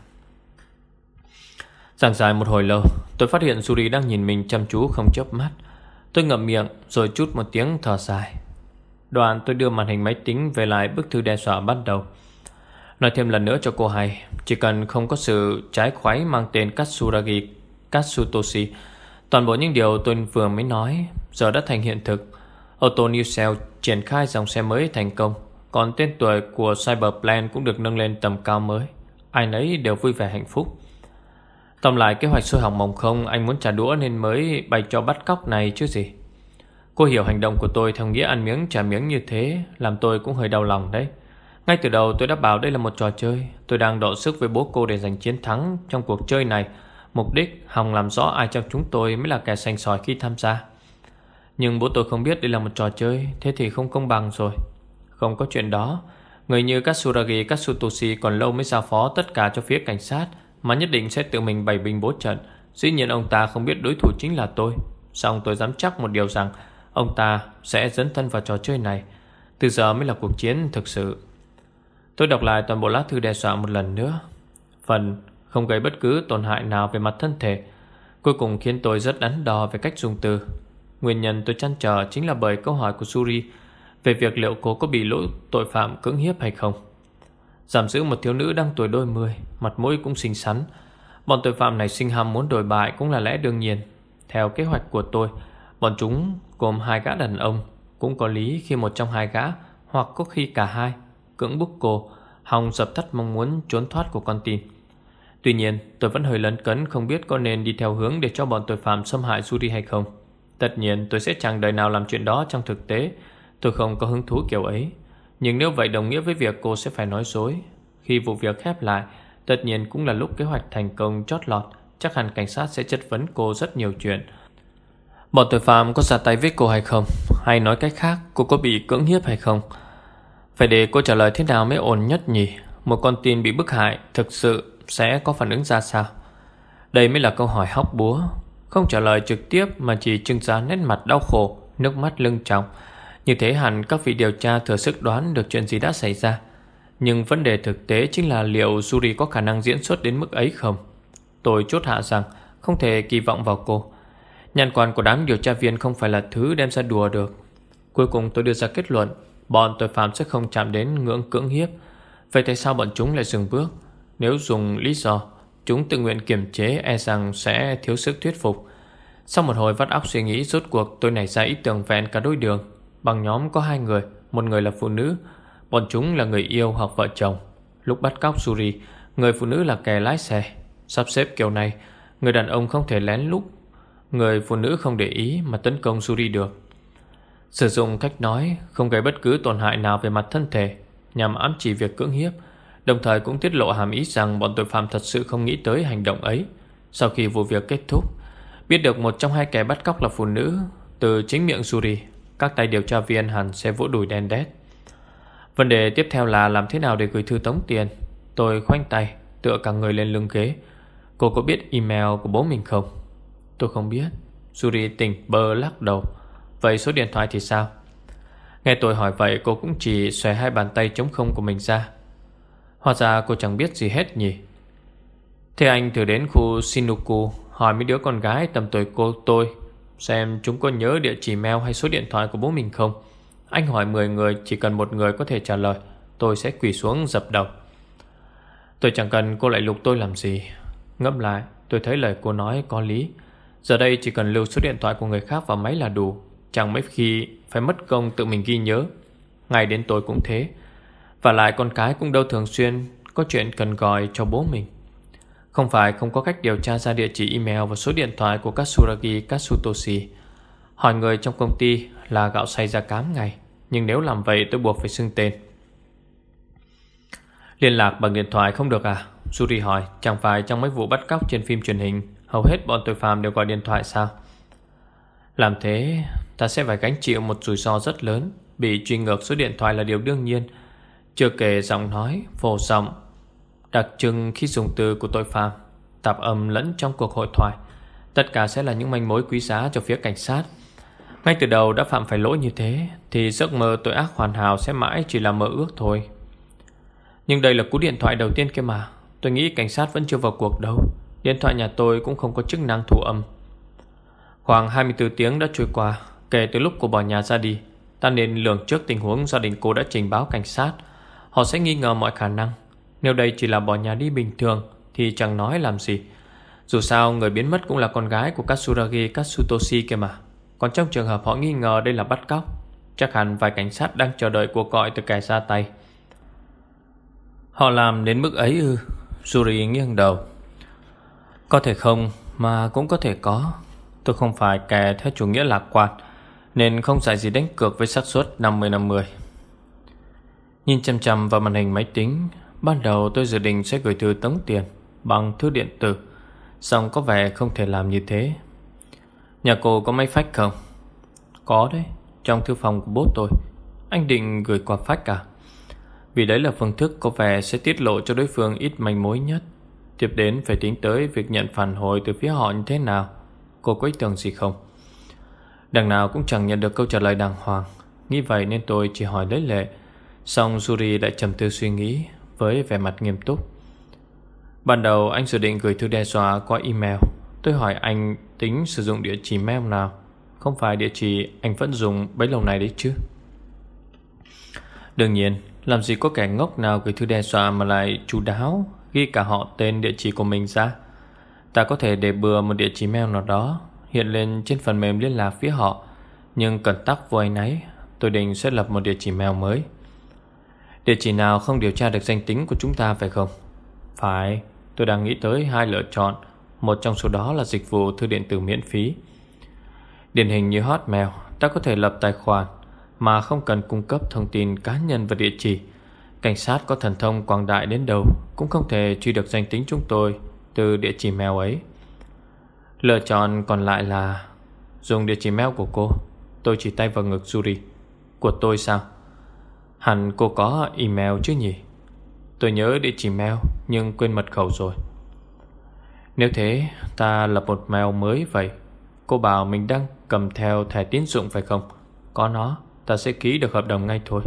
Giảng giải một hồi lâu, tôi phát hiện Yuri đang nhìn mình chăm chú không chớp mắt. Tôi ngậm miệng rồi chút một tiếng thở dài. Đoạn tôi đưa màn hình máy tính về lại bức thư đe dọa ban đầu. Nói thêm lần nữa cho cô hay, chỉ cần không có sự trái khoái mang tên Katsuragi Katsutoshi, toàn bộ những điều tôi vừa mới nói giờ đã thành hiện thực. Ô tô New Cell triển khai dòng xe mới thành công, còn tên tuổi của Cyberplan cũng được nâng lên tầm cao mới. Ai nấy đều vui vẻ hạnh phúc. Tóm lại, kế hoạch sôi hỏng mồng không, anh muốn trả đũa nên mới bày cho bắt cóc này chứ gì. Cô hiểu hành động của tôi theo nghĩa ăn miếng trả miếng như thế, làm tôi cũng hơi đau lòng đấy. Ngay từ đầu tôi đã bảo đây là một trò chơi. Tôi đang đọ sức với bố cô để giành chiến thắng trong cuộc chơi này. Mục đích hòng làm rõ ai trong chúng tôi mới là kẻ sành sỏi khi tham gia. Nhưng bố tôi không biết đây là một trò chơi, thế thì không công bằng rồi. Không có chuyện đó. Người như Katsuragi Katsutoshi còn lâu mới giao phó tất cả cho phía cảnh sát, mà nhất định sẽ tự mình bày binh bố trận. Dĩ nhiên ông ta không biết đối thủ chính là tôi. Song tôi dám chắc một điều rằng ông ta sẽ dấn thân vào trò chơi này. Từ giờ mới là cuộc chiến thực sự. Tôi đọc lại toàn bộ lá thư đe dọa một lần nữa. Phần không gây bất cứ tổn hại nào về mặt thân thể cuối cùng khiến tôi rất đắn đo về cách dùng từ. Nguyên nhân tôi trăn trở chính là bởi câu hỏi của Yuri về việc liệu cô có bị lỗi tội phạm cưỡng hiếp hay không. Giam giữ một thiếu nữ đang tuổi đôi mươi, mặt mũi cũng xinh xắn. Bọn tội phạm này sinh ham muốn đổi bại cũng là lẽ đương nhiên. Theo kế hoạch của tôi, bọn chúng gồm hai gã đàn ông. Cũng có lý khi một trong hai gã, hoặc có khi cả hai, cưỡng bức cô, hòng dập tắt mong muốn trốn thoát của con tin. Tuy nhiên tôi vẫn hơi lấn cấn, không biết có nên đi theo hướng để cho bọn tội phạm xâm hại Yuri hay không. Tất nhiên tôi sẽ chẳng đời nào làm chuyện đó trong thực tế. Tôi không có hứng thú kiểu ấy. Nhưng nếu vậy đồng nghĩa với việc cô sẽ phải nói dối. Khi vụ việc khép lại, tất nhiên cũng là lúc kế hoạch thành công chót lọt. Chắc hẳn cảnh sát sẽ chất vấn cô rất nhiều chuyện. Bọn tội phạm có ra tay với cô hay không? Hay nói cách khác, cô có bị cưỡng hiếp hay không? Phải để cô trả lời thế nào mới ổn nhất nhỉ? Một con tin bị bức hại thực sự sẽ có phản ứng ra sao? Đây mới là câu hỏi hóc búa. Không trả lời trực tiếp mà chỉ trưng ra nét mặt đau khổ, nước mắt lưng tròng. Như thế hẳn các vị điều tra thừa sức đoán được chuyện gì đã xảy ra. Nhưng vấn đề thực tế chính là liệu Yuri có khả năng diễn xuất đến mức ấy không? Tôi chốt hạ rằng không thể kỳ vọng vào cô. Nhãn quan của đám điều tra viên không phải là thứ đem ra đùa được. Cuối cùng tôi đưa ra kết luận bọn tội phạm sẽ không chạm đến ngưỡng cưỡng hiếp. Vậy tại sao bọn chúng lại dừng bước? Nếu dùng lý do chúng tự nguyện kiềm chế, e rằng sẽ thiếu sức thuyết phục. Sau một hồi vắt óc suy nghĩ, rốt cuộc tôi nảy ra ý tưởng vẹn cả đôi đường. Bằng nhóm có hai người, một người là phụ nữ. Bọn chúng là người yêu hoặc vợ chồng. Lúc bắt cóc Yuri, người phụ nữ là kẻ lái xe. Sắp xếp kiểu này, người đàn ông không thể lén lút, người phụ nữ không để ý mà tấn công Yuri được. Sử dụng cách nói không gây bất cứ tổn hại nào về mặt thân thể nhằm ám chỉ việc cưỡng hiếp, đồng thời cũng tiết lộ hàm ý rằng bọn tội phạm thật sự không nghĩ tới hành động ấy. Sau khi vụ việc kết thúc, biết được một trong hai kẻ bắt cóc là phụ nữ từ chính miệng Yuri, các tay điều tra viên hẳn sẽ vỗ đùi đen đét. Vấn đề tiếp theo là làm thế nào để gửi thư tống tiền. Tôi khoanh tay tựa cả người lên lưng ghế. Cô có biết email của bố mình không? Tôi không biết. Yuri tỉnh bơ lắc đầu. Vậy số điện thoại thì sao? Nghe tôi hỏi vậy, cô cũng chỉ xòe hai bàn tay trống không của mình ra. Hóa ra cô chẳng biết gì hết nhỉ. Thế anh thử đến khu Shinuku hỏi mấy đứa con gái tầm tuổi cô tôi xem chúng có nhớ địa chỉ mail hay số điện thoại của bố mình không. Anh hỏi mười người, chỉ cần một người có thể trả lời, tôi sẽ quỳ xuống dập đầu. Tôi chẳng cần cô lại lục tôi làm gì. Ngẫm lại, tôi thấy lời cô nói có lý. Giờ đây chỉ cần lưu số điện thoại của người khác vào máy là đủ. Chẳng mấy khi phải mất công tự mình ghi nhớ. Ngày đến tôi cũng thế. Và lại con cái cũng đâu thường xuyên có chuyện cần gọi cho bố mình. Không phải không có cách điều tra ra địa chỉ email và số điện thoại của Katsuragi Katsutoshi. Hỏi người trong công ty là gạo xay ra cám ngày. Nhưng nếu làm vậy tôi buộc phải xưng tên. Liên lạc bằng điện thoại không được à? Yuri hỏi. Chẳng phải trong mấy vụ bắt cóc trên phim truyền hình hầu hết bọn tội phạm đều gọi điện thoại sao? Làm thế ta sẽ phải gánh chịu một rủi ro rất lớn. Bị truy ngược số điện thoại là điều đương nhiên. Chưa kể giọng nói phổ giọng đặc trưng khi dùng từ của tội phạm, tạp âm lẫn trong cuộc hội thoại. Tất cả sẽ là những manh mối quý giá cho phía cảnh sát. Ngay từ đầu đã phạm phải lỗi như thế thì giấc mơ tội ác hoàn hảo sẽ mãi chỉ là mơ ước thôi. Nhưng đây là cú điện thoại đầu tiên kia mà. Tôi nghĩ cảnh sát vẫn chưa vào cuộc đâu. Điện thoại nhà tôi cũng không có chức năng thu âm. Khoảng hai mươi tư tiếng đã trôi qua kể từ lúc cô bỏ nhà ra đi. Ta nên lường trước tình huống gia đình cô đã trình báo cảnh sát. Họ sẽ nghi ngờ mọi khả năng. Nếu đây chỉ là bỏ nhà đi bình thường thì chẳng nói làm gì. Dù sao người biến mất cũng là con gái của Katsuragi Katsutoshi kia mà. Còn trong trường hợp họ nghi ngờ đây là bắt cóc, chắc hẳn vài cảnh sát đang chờ đợi cuộc gọi từ kẻ ra tay. Họ làm đến mức ấy ư? Yuri nghiêng đầu. Có thể không, mà cũng có thể có. Tôi không phải kẻ theo chủ nghĩa lạc quan, nên không dạy gì đánh cược với xác suất năm mươi năm mươi. Nhìn chăm chăm vào màn hình máy tính, ban đầu tôi dự định sẽ gửi thư tống tiền bằng thư điện tử, song có vẻ không thể làm như thế. Nhà cô có máy fax không? Có đấy, trong thư phòng của bố tôi. Anh định gửi qua fax à? Vì đấy là phương thức có vẻ sẽ tiết lộ cho đối phương ít manh mối nhất. Tiếp đến phải tính tới việc nhận phản hồi từ phía họ như thế nào. Cô có ý tưởng gì không? Đằng nào cũng chẳng nhận được câu trả lời đàng hoàng. Nghĩ vậy nên tôi chỉ hỏi lấy lệ. Xong Yuri lại trầm tư suy nghĩ với vẻ mặt nghiêm túc. Ban đầu anh dự định gửi thư đe dọa qua email. Tôi hỏi anh tính sử dụng địa chỉ mail nào. Không phải địa chỉ anh vẫn dùng bấy lâu nay đấy chứ? Đương nhiên, làm gì có kẻ ngốc nào gửi thư đe dọa mà lại chu đáo ghi cả họ tên địa chỉ của mình ra. Ta có thể để bừa một địa chỉ mail nào đó hiện lên trên phần mềm liên lạc phía họ, nhưng cần tắc vô áy náy, tôi định sẽ lập một địa chỉ mail mới. Địa chỉ nào không điều tra được danh tính của chúng ta phải không? Phải, tôi đang nghĩ tới hai lựa chọn. Một trong số đó là dịch vụ thư điện tử miễn phí. Điển hình như Hotmail, ta có thể lập tài khoản mà không cần cung cấp thông tin cá nhân và địa chỉ. Cảnh sát có thần thông quảng đại đến đâu cũng không thể truy được danh tính chúng tôi từ địa chỉ mail ấy. Lựa chọn còn lại là dùng địa chỉ mail của cô. Tôi chỉ tay vào ngực Yuri. Của tôi sao? Hẳn cô có email chứ nhỉ? Tôi nhớ địa chỉ mail nhưng quên mật khẩu rồi. Nếu thế, ta lập một mail mới vậy. Cô bảo mình đang cầm theo thẻ tín dụng phải không? Có nó, ta sẽ ký được hợp đồng ngay thôi.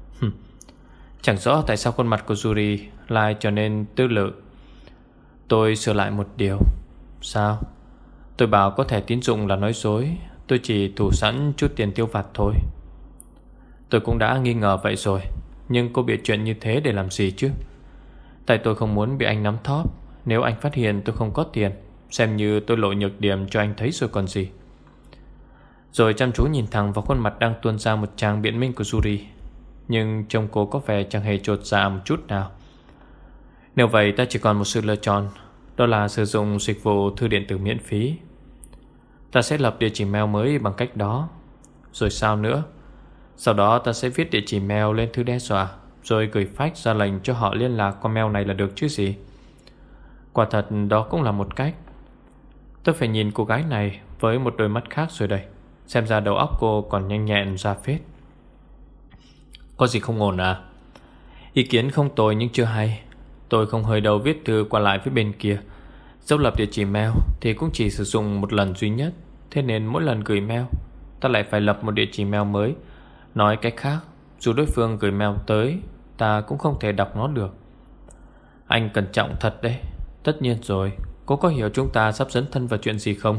Chẳng rõ tại sao khuôn mặt của Yuri lại trở nên tư lự. Tôi sửa lại một điều. Sao? Tôi bảo có thẻ tín dụng là nói dối. Tôi chỉ thủ sẵn chút tiền tiêu vặt thôi. Tôi cũng đã nghi ngờ vậy rồi, nhưng cô bịa chuyện như thế để làm gì chứ? Tại tôi không muốn bị anh nắm thóp. Nếu anh phát hiện tôi không có tiền, xem như tôi lộ nhược điểm cho anh thấy rồi còn gì. Rồi chăm chú nhìn thẳng vào khuôn mặt đang tuôn ra một tràng biện minh của Yuri. Nhưng trông cô có vẻ chẳng hề chột dạ một chút nào. Nếu vậy ta chỉ còn một sự lựa chọn, đó là sử dụng dịch vụ thư điện tử miễn phí. Ta sẽ lập địa chỉ mail mới bằng cách đó. Rồi sao nữa? Sau đó ta sẽ viết địa chỉ mail lên thư đe dọa, rồi gửi fax ra lệnh cho họ liên lạc qua mail này là được chứ gì. Quả thật đó cũng là một cách. Tôi phải nhìn cô gái này với một đôi mắt khác rồi đây. Xem ra đầu óc cô còn nhanh nhẹn ra phết. Có gì không ổn à? Ý kiến không tồi nhưng chưa hay. Tôi không hơi đầu viết thư qua lại với bên kia. Dấu lập địa chỉ mail thì cũng chỉ sử dụng một lần duy nhất. Thế nên mỗi lần gửi mail ta lại phải lập một địa chỉ mail mới. Nói cách khác, dù đối phương gửi mail tới, ta cũng không thể đọc nó được. Anh cẩn trọng thật đấy. Tất nhiên rồi. Cô có hiểu chúng ta sắp dấn thân vào chuyện gì không?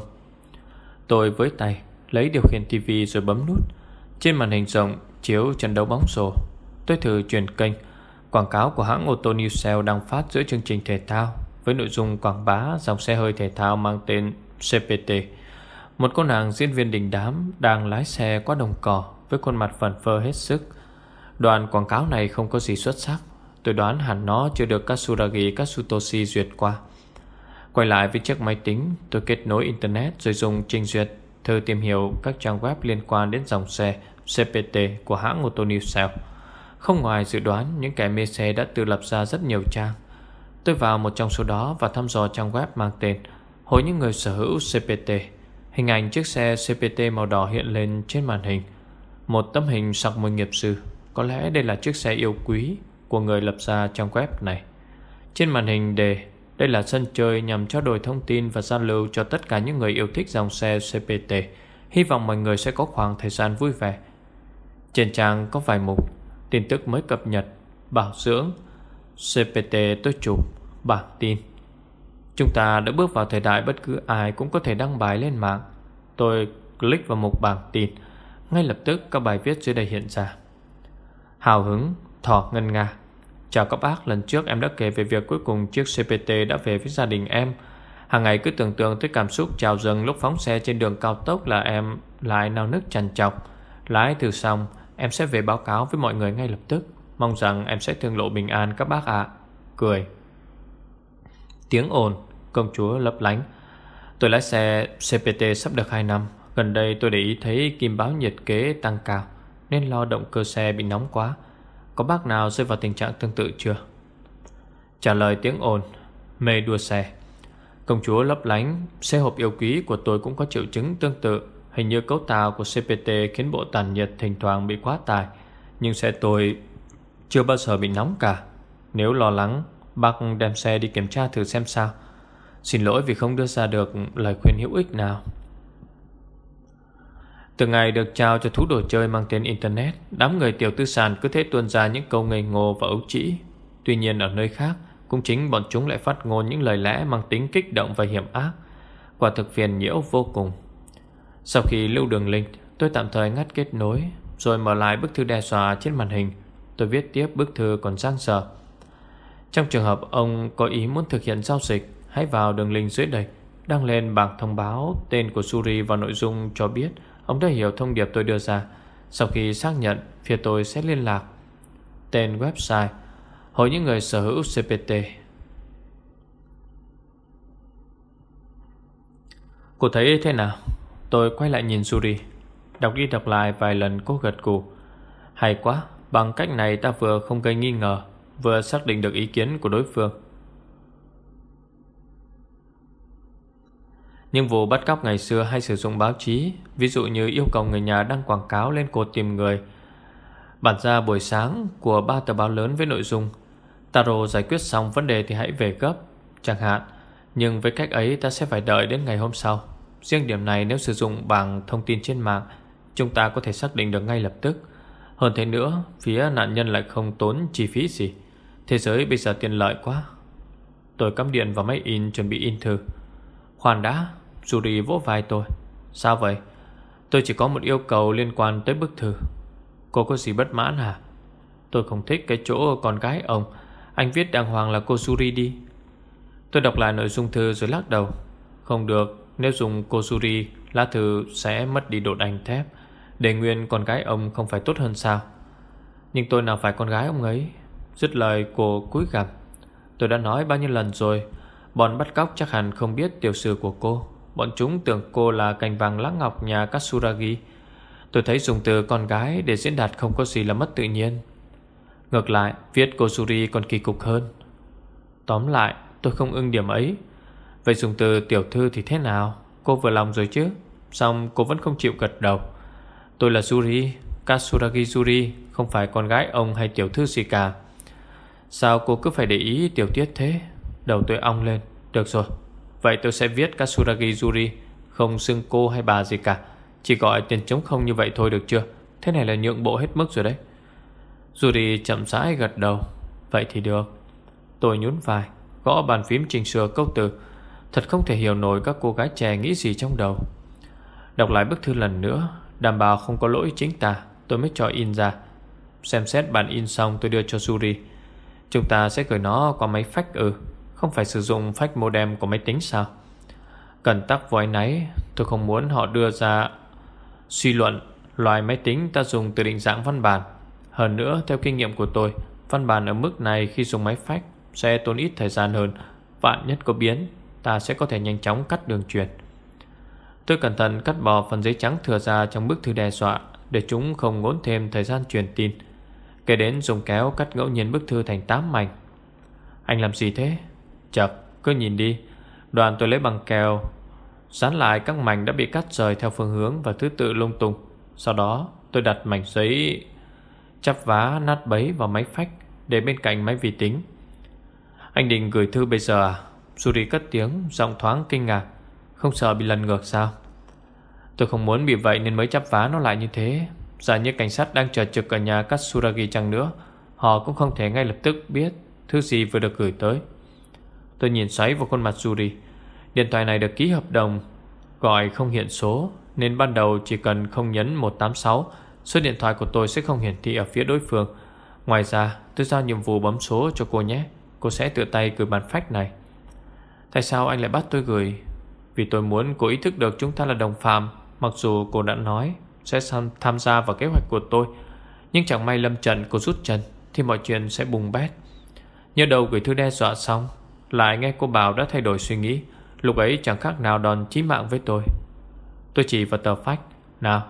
Tôi với tay lấy điều khiển tivi rồi bấm nút. Trên màn hình rộng chiếu trận đấu bóng rổ. Tôi thử chuyển kênh. Quảng cáo của hãng ô tô New Cell đang phát giữa chương trình thể thao với nội dung quảng bá dòng xe hơi thể thao mang tên xê pê tê. Một cô nàng diễn viên đình đám đang lái xe qua đồng cỏ với khuôn mặt phần phơ hết sức. Đoạn quảng cáo này không có gì xuất sắc. Tôi đoán hẳn nó chưa được Katsuragi Katsutoshi duyệt qua. Quay lại với chiếc máy tính, tôi kết nối internet rồi dùng trình duyệt thử tìm hiểu các trang web liên quan đến dòng xe xê pê tê của hãng ô tô New Cell. Không ngoài dự đoán, những kẻ mê xe đã tự lập ra rất nhiều trang. Tôi vào một trong số đó và thăm dò trang web mang tên Hội những người sở hữu xê pê tê. Hình ảnh chiếc xe xê pê tê màu đỏ hiện lên trên màn hình. Một tấm hình sặc mùi nghiệp dư. Có lẽ đây là chiếc xe yêu quý của người lập ra trang web này. Trên màn hình đề đây là sân chơi nhằm trao đổi thông tin và giao lưu cho tất cả những người yêu thích dòng xe xê pê tê. Hy vọng mọi người sẽ có khoảng thời gian vui vẻ. Trên trang có vài mục: tin tức mới cập nhật, bảo dưỡng, xê pê tê tôi chụp, bảng tin. Chúng ta đã bước vào thời đại bất cứ ai cũng có thể đăng bài lên mạng. Tôi click vào mục bảng tin. Ngay lập tức các bài viết dưới đây hiện ra. Hào hứng, thỏ ngân nga. Chào các bác, lần trước em đã kể về việc cuối cùng chiếc xê pê tê đã về với gia đình em. Hàng ngày cứ tưởng tượng tới cảm xúc trào dâng lúc phóng xe trên đường cao tốc là em lại nao nức trằn trọc. Lái thử xong, em sẽ về báo cáo với mọi người ngay lập tức. Mong rằng em sẽ thương lộ bình an các bác ạ. À. Cười. Tiếng ồn, công chúa lấp lánh. Tôi lái xe xê pê tê sắp được hai năm. Gần đây tôi để ý thấy kim báo nhiệt kế tăng cao, nên lo động cơ xe bị nóng quá. Có bác nào rơi vào tình trạng tương tự chưa? Trả lời tiếng ồn, mê đua xe. Công chúa lấp lánh. Xe hộp yêu quý của tôi cũng có triệu chứng tương tự. Hình như cấu tạo của xê pê tê khiến bộ tản nhiệt thỉnh thoảng bị quá tải. Nhưng xe tôi chưa bao giờ bị nóng cả. Nếu lo lắng, bác đem xe đi kiểm tra thử xem sao. Xin lỗi vì không đưa ra được lời khuyên hữu ích nào. Từ ngày được trao cho thú đồ chơi mang tên Internet, đám người tiểu tư sản cứ thế tuôn ra những câu ngây ngô và ấu trĩ. Tuy nhiên ở nơi khác, cũng chính bọn chúng lại phát ngôn những lời lẽ mang tính kích động và hiểm ác. Quả thực phiền nhiễu vô cùng. Sau khi lưu đường link, tôi tạm thời ngắt kết nối, rồi mở lại bức thư đe dọa trên màn hình. Tôi viết tiếp bức thư còn dang dở. Trong trường hợp ông có ý muốn thực hiện giao dịch, hãy vào đường link dưới đây, đăng lên bảng thông báo tên của Suri vào nội dung cho biết ông đã hiểu thông điệp tôi đưa ra. Sau khi xác nhận, phía tôi sẽ liên lạc. Tên website: Hội những người sở hữu xê pê tê. Cô thấy thế nào? Tôi quay lại nhìn Suri, đọc đi đọc lại vài lần. Cô gật gù. Hay quá, bằng cách này ta vừa không gây nghi ngờ, vừa xác định được ý kiến của đối phương. Nhưng vụ bắt cóc ngày xưa hay sử dụng báo chí, ví dụ như yêu cầu người nhà đăng quảng cáo lên cột tìm người, bản ra buổi sáng của ba tờ báo lớn với nội dung Taro giải quyết xong vấn đề thì hãy về gấp, chẳng hạn. Nhưng với cách ấy ta sẽ phải đợi đến ngày hôm sau. Riêng điểm này nếu sử dụng bảng thông tin trên mạng, chúng ta có thể xác định được ngay lập tức. Hơn thế nữa, phía nạn nhân lại không tốn chi phí gì. Thế giới bây giờ tiện lợi quá. Tôi cắm điện vào máy in chuẩn bị in thư. Khoan đã, Yuri vỗ vai tôi. Sao vậy? Tôi chỉ có một yêu cầu liên quan tới bức thư. Cô có gì bất mãn hả? Tôi không thích cái chỗ con gái ông. Anh viết đàng hoàng là cô Yuri đi. Tôi đọc lại nội dung thư rồi lắc đầu. Không được, nếu dùng cô Yuri, lá thư sẽ mất đi độ đanh thép. Để nguyên con gái ông không phải tốt hơn sao? Nhưng tôi nào phải con gái ông ấy. Dứt lời cô cúi gằm. Tôi đã nói bao nhiêu lần rồi, bọn bắt cóc chắc hẳn không biết tiểu sử của cô. Bọn chúng tưởng cô là cành vàng lá ngọc nhà Katsuragi. Tôi thấy dùng từ con gái để diễn đạt không có gì là mất tự nhiên. Ngược lại, viết cô Yuri còn kỳ cục hơn. Tóm lại, tôi không ưng điểm ấy. Vậy dùng từ tiểu thư thì thế nào? Cô vừa lòng rồi chứ? Xong cô vẫn không chịu gật đầu. Tôi là Yuri, Katsuragi Yuri, không phải con gái ông hay tiểu thư gì cả. Sao cô cứ phải để ý tiểu tiết thế? Đầu tôi ong lên. Được rồi, vậy tôi sẽ viết Katsuragi Yuri, không xưng cô hay bà gì cả, chỉ gọi tiền trống không như vậy thôi được chưa? Thế này là nhượng bộ hết mức rồi đấy. Yuri chậm rãi gật đầu. Vậy thì được. Tôi nhún vai, gõ bàn phím chỉnh sửa câu từ. Thật không thể hiểu nổi các cô gái trẻ nghĩ gì trong đầu. Đọc lại bức thư lần nữa, đảm bảo không có lỗi chính tả, tôi mới cho in ra. Xem xét bản in xong tôi đưa cho Yuri. Chúng ta sẽ gửi nó qua máy fax. Ừ, không phải sử dụng fax modem của máy tính sao? Cần tắc với náy, tôi không muốn họ đưa ra suy luận loại máy tính ta dùng từ định dạng văn bản. Hơn nữa, theo kinh nghiệm của tôi, văn bản ở mức này khi dùng máy fax sẽ tốn ít thời gian hơn. Vạn nhất có biến, ta sẽ có thể nhanh chóng cắt đường truyền. Tôi cẩn thận cắt bỏ phần giấy trắng thừa ra trong bức thư đe dọa, để chúng không ngốn thêm thời gian truyền tin. Kể đến dùng kéo cắt ngẫu nhiên bức thư thành tám mảnh. Anh làm gì thế? Chật, cứ nhìn đi. Đoàn tôi lấy bằng keo dán lại các mảnh đã bị cắt rời theo phương hướng và thứ tự lung tung. Sau đó tôi đặt mảnh giấy chắp vá nát bấy vào máy fax để bên cạnh máy vi tính. Anh định gửi thư bây giờ à? Yuri cất tiếng, giọng thoáng kinh ngạc. Không sợ bị lần ngược sao? Tôi không muốn bị vậy nên mới chắp vá nó lại như thế. Giả như cảnh sát đang chờ trực ở nhà Katsuragi chăng nữa, họ cũng không thể ngay lập tức biết thứ gì vừa được gửi tới. Tôi nhìn xoáy vào khuôn mặt Yuri. Điện thoại này được ký hợp đồng gọi không hiện số, nên ban đầu chỉ cần không nhấn một tám sáu, số điện thoại của tôi sẽ không hiển thị ở phía đối phương. Ngoài ra, tôi giao nhiệm vụ bấm số cho cô nhé. Cô sẽ tự tay gửi bản fax này. Tại sao anh lại bắt tôi gửi? Vì tôi muốn cô ý thức được chúng ta là đồng phạm. Mặc dù cô đã nói sẽ tham gia vào kế hoạch của tôi, nhưng chẳng may lâm trận cô rút chân thì mọi chuyện sẽ bùng bét. Nhớ đầu gửi thư đe dọa xong, lại nghe cô bảo đã thay đổi suy nghĩ. Lúc ấy chẳng khác nào đòn chí mạng với tôi. Tôi chỉ vào tờ fax. Nào.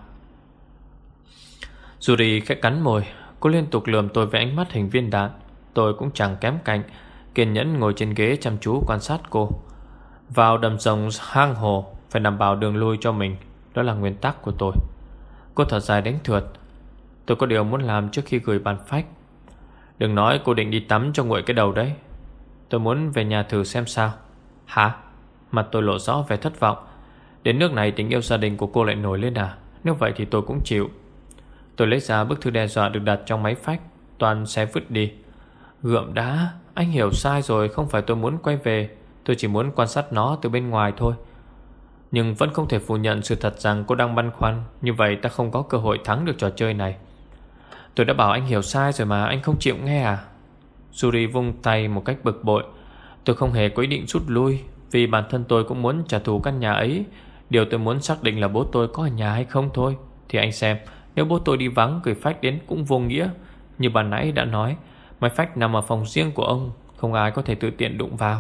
Yuri khẽ cắn môi. Cô liên tục lườm tôi với ánh mắt hình viên đạn. Tôi cũng chẳng kém cạnh, kiên nhẫn ngồi trên ghế chăm chú quan sát cô. Vào đầm rồng hang hồ phải đảm bảo đường lui cho mình, đó là nguyên tắc của tôi. Cô thở dài đánh thượt. Tôi có điều muốn làm trước khi gửi bản fax. Đừng nói cô định đi tắm cho nguội cái đầu đấy. Tôi muốn về nhà thử xem sao. Hả? Mặt tôi lộ rõ vẻ thất vọng. Đến nước này tình yêu gia đình của cô lại nổi lên à? Nếu vậy thì tôi cũng chịu. Tôi lấy ra bức thư đe dọa được đặt trong máy fax. Toàn sẽ vứt đi. Gượm đá. Anh hiểu sai rồi. Không phải tôi muốn quay về, tôi chỉ muốn quan sát nó từ bên ngoài thôi. Nhưng vẫn không thể phủ nhận sự thật rằng cô đang băn khoăn. Như vậy ta không có cơ hội thắng được trò chơi này. Tôi đã bảo anh hiểu sai rồi mà anh không chịu nghe à? Yuri vung tay một cách bực bội. Tôi không hề có ý định rút lui, vì bản thân tôi cũng muốn trả thù căn nhà ấy. Điều tôi muốn xác định là bố tôi có ở nhà hay không thôi. Thì anh xem, nếu bố tôi đi vắng gửi phách đến cũng vô nghĩa. Như bà nãy đã nói, máy phách nằm ở phòng riêng của ông, không ai có thể tự tiện đụng vào.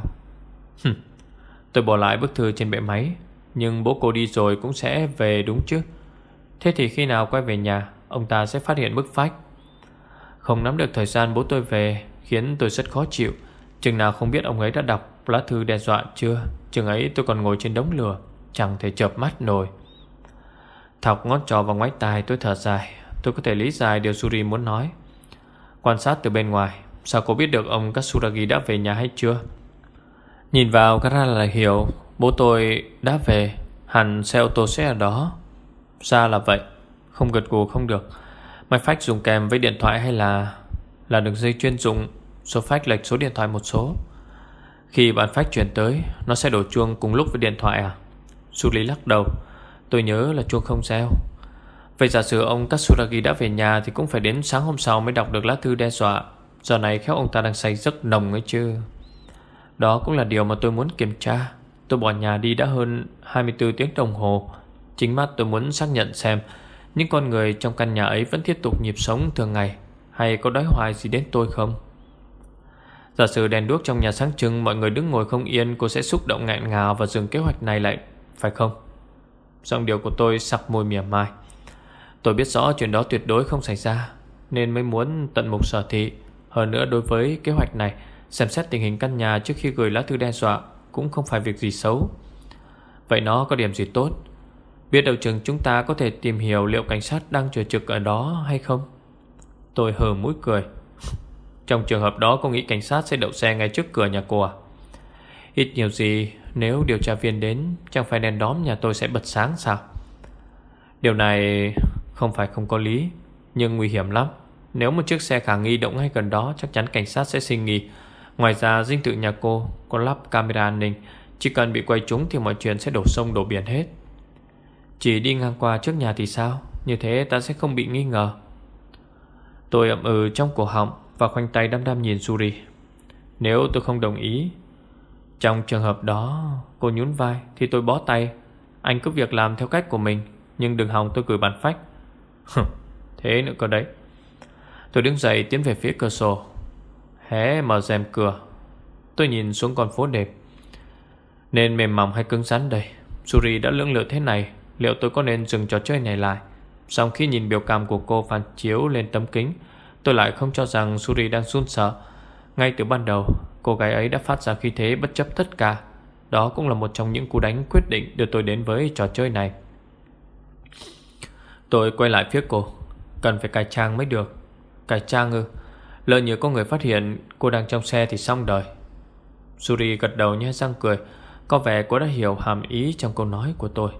Tôi bỏ lại bức thư trên bệ máy. Nhưng bố cô đi rồi cũng sẽ về đúng chứ? Thế thì khi nào quay về nhà, ông ta sẽ phát hiện bức phách. Không nắm được thời gian bố tôi về khiến tôi rất khó chịu. Chừng nào không biết ông ấy đã đọc lá thư đe dọa chưa, chừng ấy tôi còn ngồi trên đống lửa, chẳng thể chợp mắt nổi. Thọc ngón trỏ vào ngoái tai, tôi thở dài. Tôi có thể lý giải điều Yuri muốn nói. Quan sát từ bên ngoài, sao cô biết được ông Katsuragi đã về nhà hay chưa? Nhìn vào gara là hiểu. Bố tôi đã về, hẳn xe ô tô sẽ ở đó. Ra là vậy. Không gật gù không được. Máy phách dùng kèm với điện thoại hay là Là đường dây chuyên dụng, số phách lệch số điện thoại một số. Khi bản phách chuyển tới, nó sẽ đổ chuông cùng lúc với điện thoại à? Suli lắc đầu. Tôi nhớ là chuông không reo. Vậy giả sử ông Katsuragi đã về nhà thì cũng phải đến sáng hôm sau mới đọc được lá thư đe dọa. Giờ này khéo ông ta đang say giấc nồng ấy chứ. Đó cũng là điều mà tôi muốn kiểm tra. Tôi bỏ nhà đi đã hơn hai mươi tư tiếng đồng hồ. Chính mắt tôi muốn xác nhận xem những con người trong căn nhà ấy vẫn tiếp tục nhịp sống thường ngày, hay có đói hoài gì đến tôi không? Giả sử đèn đuốc trong nhà sáng trưng, mọi người đứng ngồi không yên, cô sẽ xúc động nghẹn ngào và dừng kế hoạch này lại, phải không? Giọng điệu của tôi sặc môi mỉa mai. Tôi biết rõ chuyện đó tuyệt đối không xảy ra, nên mới muốn tận mục sở thị. Hơn nữa, đối với kế hoạch này, xem xét tình hình căn nhà trước khi gửi lá thư đe dọa cũng không phải việc gì xấu. Vậy nó có điểm gì tốt? Biết đâu chừng chúng ta có thể tìm hiểu liệu cảnh sát đang chờ trực ở đó hay không. Tôi hờ mũi cười. Trong trường hợp đó, cô nghĩ cảnh sát sẽ đậu xe ngay trước cửa nhà cô à? Ít nhiều gì, nếu điều tra viên đến, chẳng phải đèn đóm nhà tôi sẽ bật sáng sao? Điều này không phải không có lý, nhưng nguy hiểm lắm. Nếu một chiếc xe khả nghi đậu ngay gần đó, chắc chắn cảnh sát sẽ sinh nghi. Ngoài ra, dinh thự nhà cô có lắp camera an ninh, chỉ cần bị quay trúng thì mọi chuyện sẽ đổ sông đổ biển hết. Chỉ đi ngang qua trước nhà thì sao? Như thế ta sẽ không bị nghi ngờ. Tôi ậm ừ trong cổ họng và khoanh tay đăm đăm nhìn Yuri. Nếu tôi không đồng ý, trong trường hợp đó, cô nhún vai, thì tôi bó tay. Anh cứ việc làm theo cách của mình, nhưng đừng hòng tôi gửi bản phách. Thế nữa cơ đấy. Tôi đứng dậy tiến về phía cửa sổ, hé mở rèm cửa. Tôi nhìn xuống con phố đẹp. Nên mềm mỏng hay cứng rắn đây? Yuri đã lưỡng lự thế này, liệu tôi có nên dừng trò chơi này lại? Sau khi nhìn biểu cảm của cô phản chiếu lên tấm kính, tôi lại không cho rằng Yuri đang run sợ. Ngay từ ban đầu, cô gái ấy đã phát ra khí thế bất chấp tất cả. Đó cũng là một trong những cú đánh quyết định đưa tôi đến với trò chơi này. Tôi quay lại phía cô. Cần phải cải trang mới được. Cải trang ư? Lỡ như có người phát hiện cô đang trong xe thì xong đời. Yuri gật đầu nhe răng cười. Có vẻ cô đã hiểu hàm ý trong câu nói của tôi.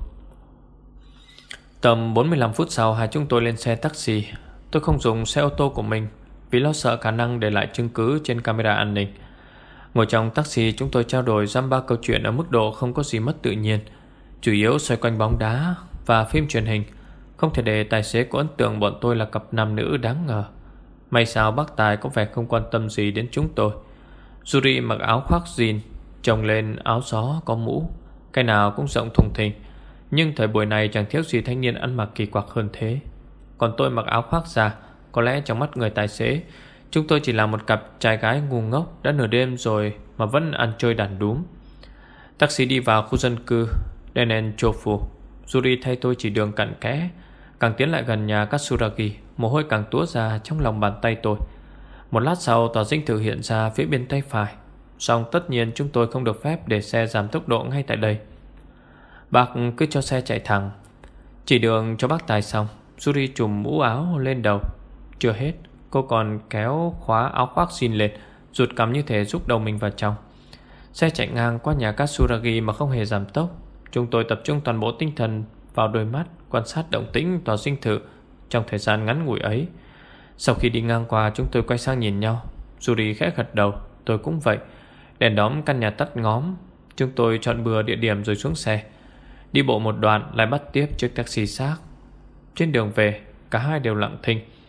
Tầm bốn mươi lăm phút sau, hai chúng tôi lên xe taxi. Tôi không dùng xe ô tô của mình vì lo sợ khả năng để lại chứng cứ trên camera an ninh. Ngồi trong taxi, chúng tôi trao đổi dăm ba câu chuyện ở mức độ không có gì mất tự nhiên, chủ yếu xoay quanh bóng đá và phim truyền hình. Không thể để tài xế có ấn tượng bọn tôi là cặp nam nữ đáng ngờ. May sao bác tài có vẻ không quan tâm gì đến chúng tôi. Yuri mặc áo khoác jean, chồng lên áo gió có mũ, cái nào cũng rộng thùng thình. Nhưng thời buổi này chẳng thiếu gì thanh niên ăn mặc kỳ quặc hơn thế. Còn tôi mặc áo khoác da. Có lẽ trong mắt người tài xế, chúng tôi chỉ là một cặp trai gái ngu ngốc đã nửa đêm rồi mà vẫn ăn chơi đàn đúm. Taxi đi vào khu dân cư Denenchofu. Yuri thay tôi chỉ đường cặn kẽ. Càng tiến lại gần nhà Katsuragi, mồ hôi càng túa ra trong lòng bàn tay tôi. Một lát sau, tòa dinh thự hiện ra phía bên tay phải. Song tất nhiên chúng tôi không được phép để xe giảm tốc độ ngay tại đây. Bác cứ cho xe chạy thẳng. Chỉ đường cho bác tài xong, Yuri trùm mũ áo lên đầu. Chưa hết, cô còn kéo khóa áo khoác jean lên, rụt cằm như thể rút đầu mình vào trong. Xe chạy ngang qua nhà Katsuragi mà không hề giảm tốc. Chúng tôi tập trung toàn bộ tinh thần vào đôi mắt quan sát động tĩnh tòa dinh thự trong thời gian ngắn ngủi ấy. Sau khi đi ngang qua, chúng tôi quay sang nhìn nhau. Yuri khẽ gật đầu, tôi cũng vậy. Đèn đóm căn nhà tắt ngóm. Chúng tôi chọn bừa địa điểm rồi xuống xe. Đi bộ một đoạn lại bắt tiếp chiếc taxi xác. Trên đường về, cả hai đều lặng thinh.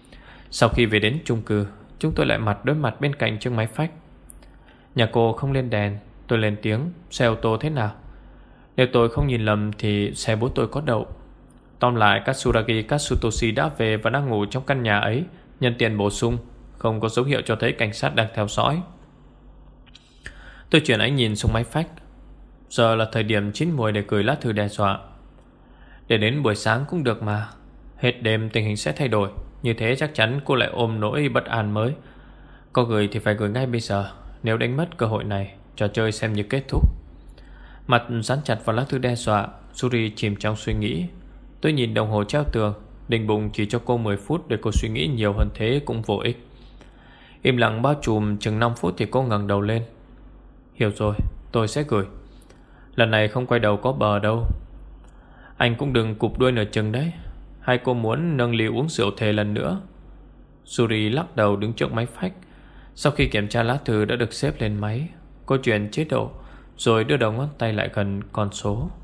Sau khi về đến chung cư, chúng tôi lại mặt đối mặt bên cạnh chiếc máy phách. Nhà cô không lên đèn. Tôi lên tiếng: xe ô tô thế nào? Nếu tôi không nhìn lầm thì xe bố tôi có đậu. Tóm lại, Katsuragi Katsutoshi đã về và đang ngủ trong căn nhà ấy. Nhân tiện bổ sung, không có dấu hiệu cho thấy cảnh sát đang theo dõi. Tôi chuyển ánh nhìn xuống máy phách. Giờ là thời điểm chín muồi để gửi lá thư đe dọa. Để đến buổi sáng cũng được mà. Hết đêm tình hình sẽ thay đổi. Như thế chắc chắn cô lại ôm nỗi bất an mới. Có gửi thì phải gửi ngay bây giờ. Nếu đánh mất cơ hội này, trò chơi xem như kết thúc. Mặt dán chặt vào lá thư đe dọa, Suri chìm trong suy nghĩ. Tôi nhìn đồng hồ treo tường, định bụng chỉ cho cô mười phút để cô suy nghĩ nhiều hơn thế cũng vô ích. Im lặng bao trùm chừng năm phút thì cô ngẩng đầu lên. Hiểu rồi, tôi sẽ gửi. Lần này không quay đầu có bờ đâu. Anh cũng đừng cụp đuôi nửa chừng đấy. Hay cô muốn nâng ly uống rượu thề lần nữa? Suri lắc đầu đứng trước máy phách. Sau khi kiểm tra lá thư đã được xếp lên máy, cô chuyển chế độ rồi đưa đầu ngón tay lại gần con số.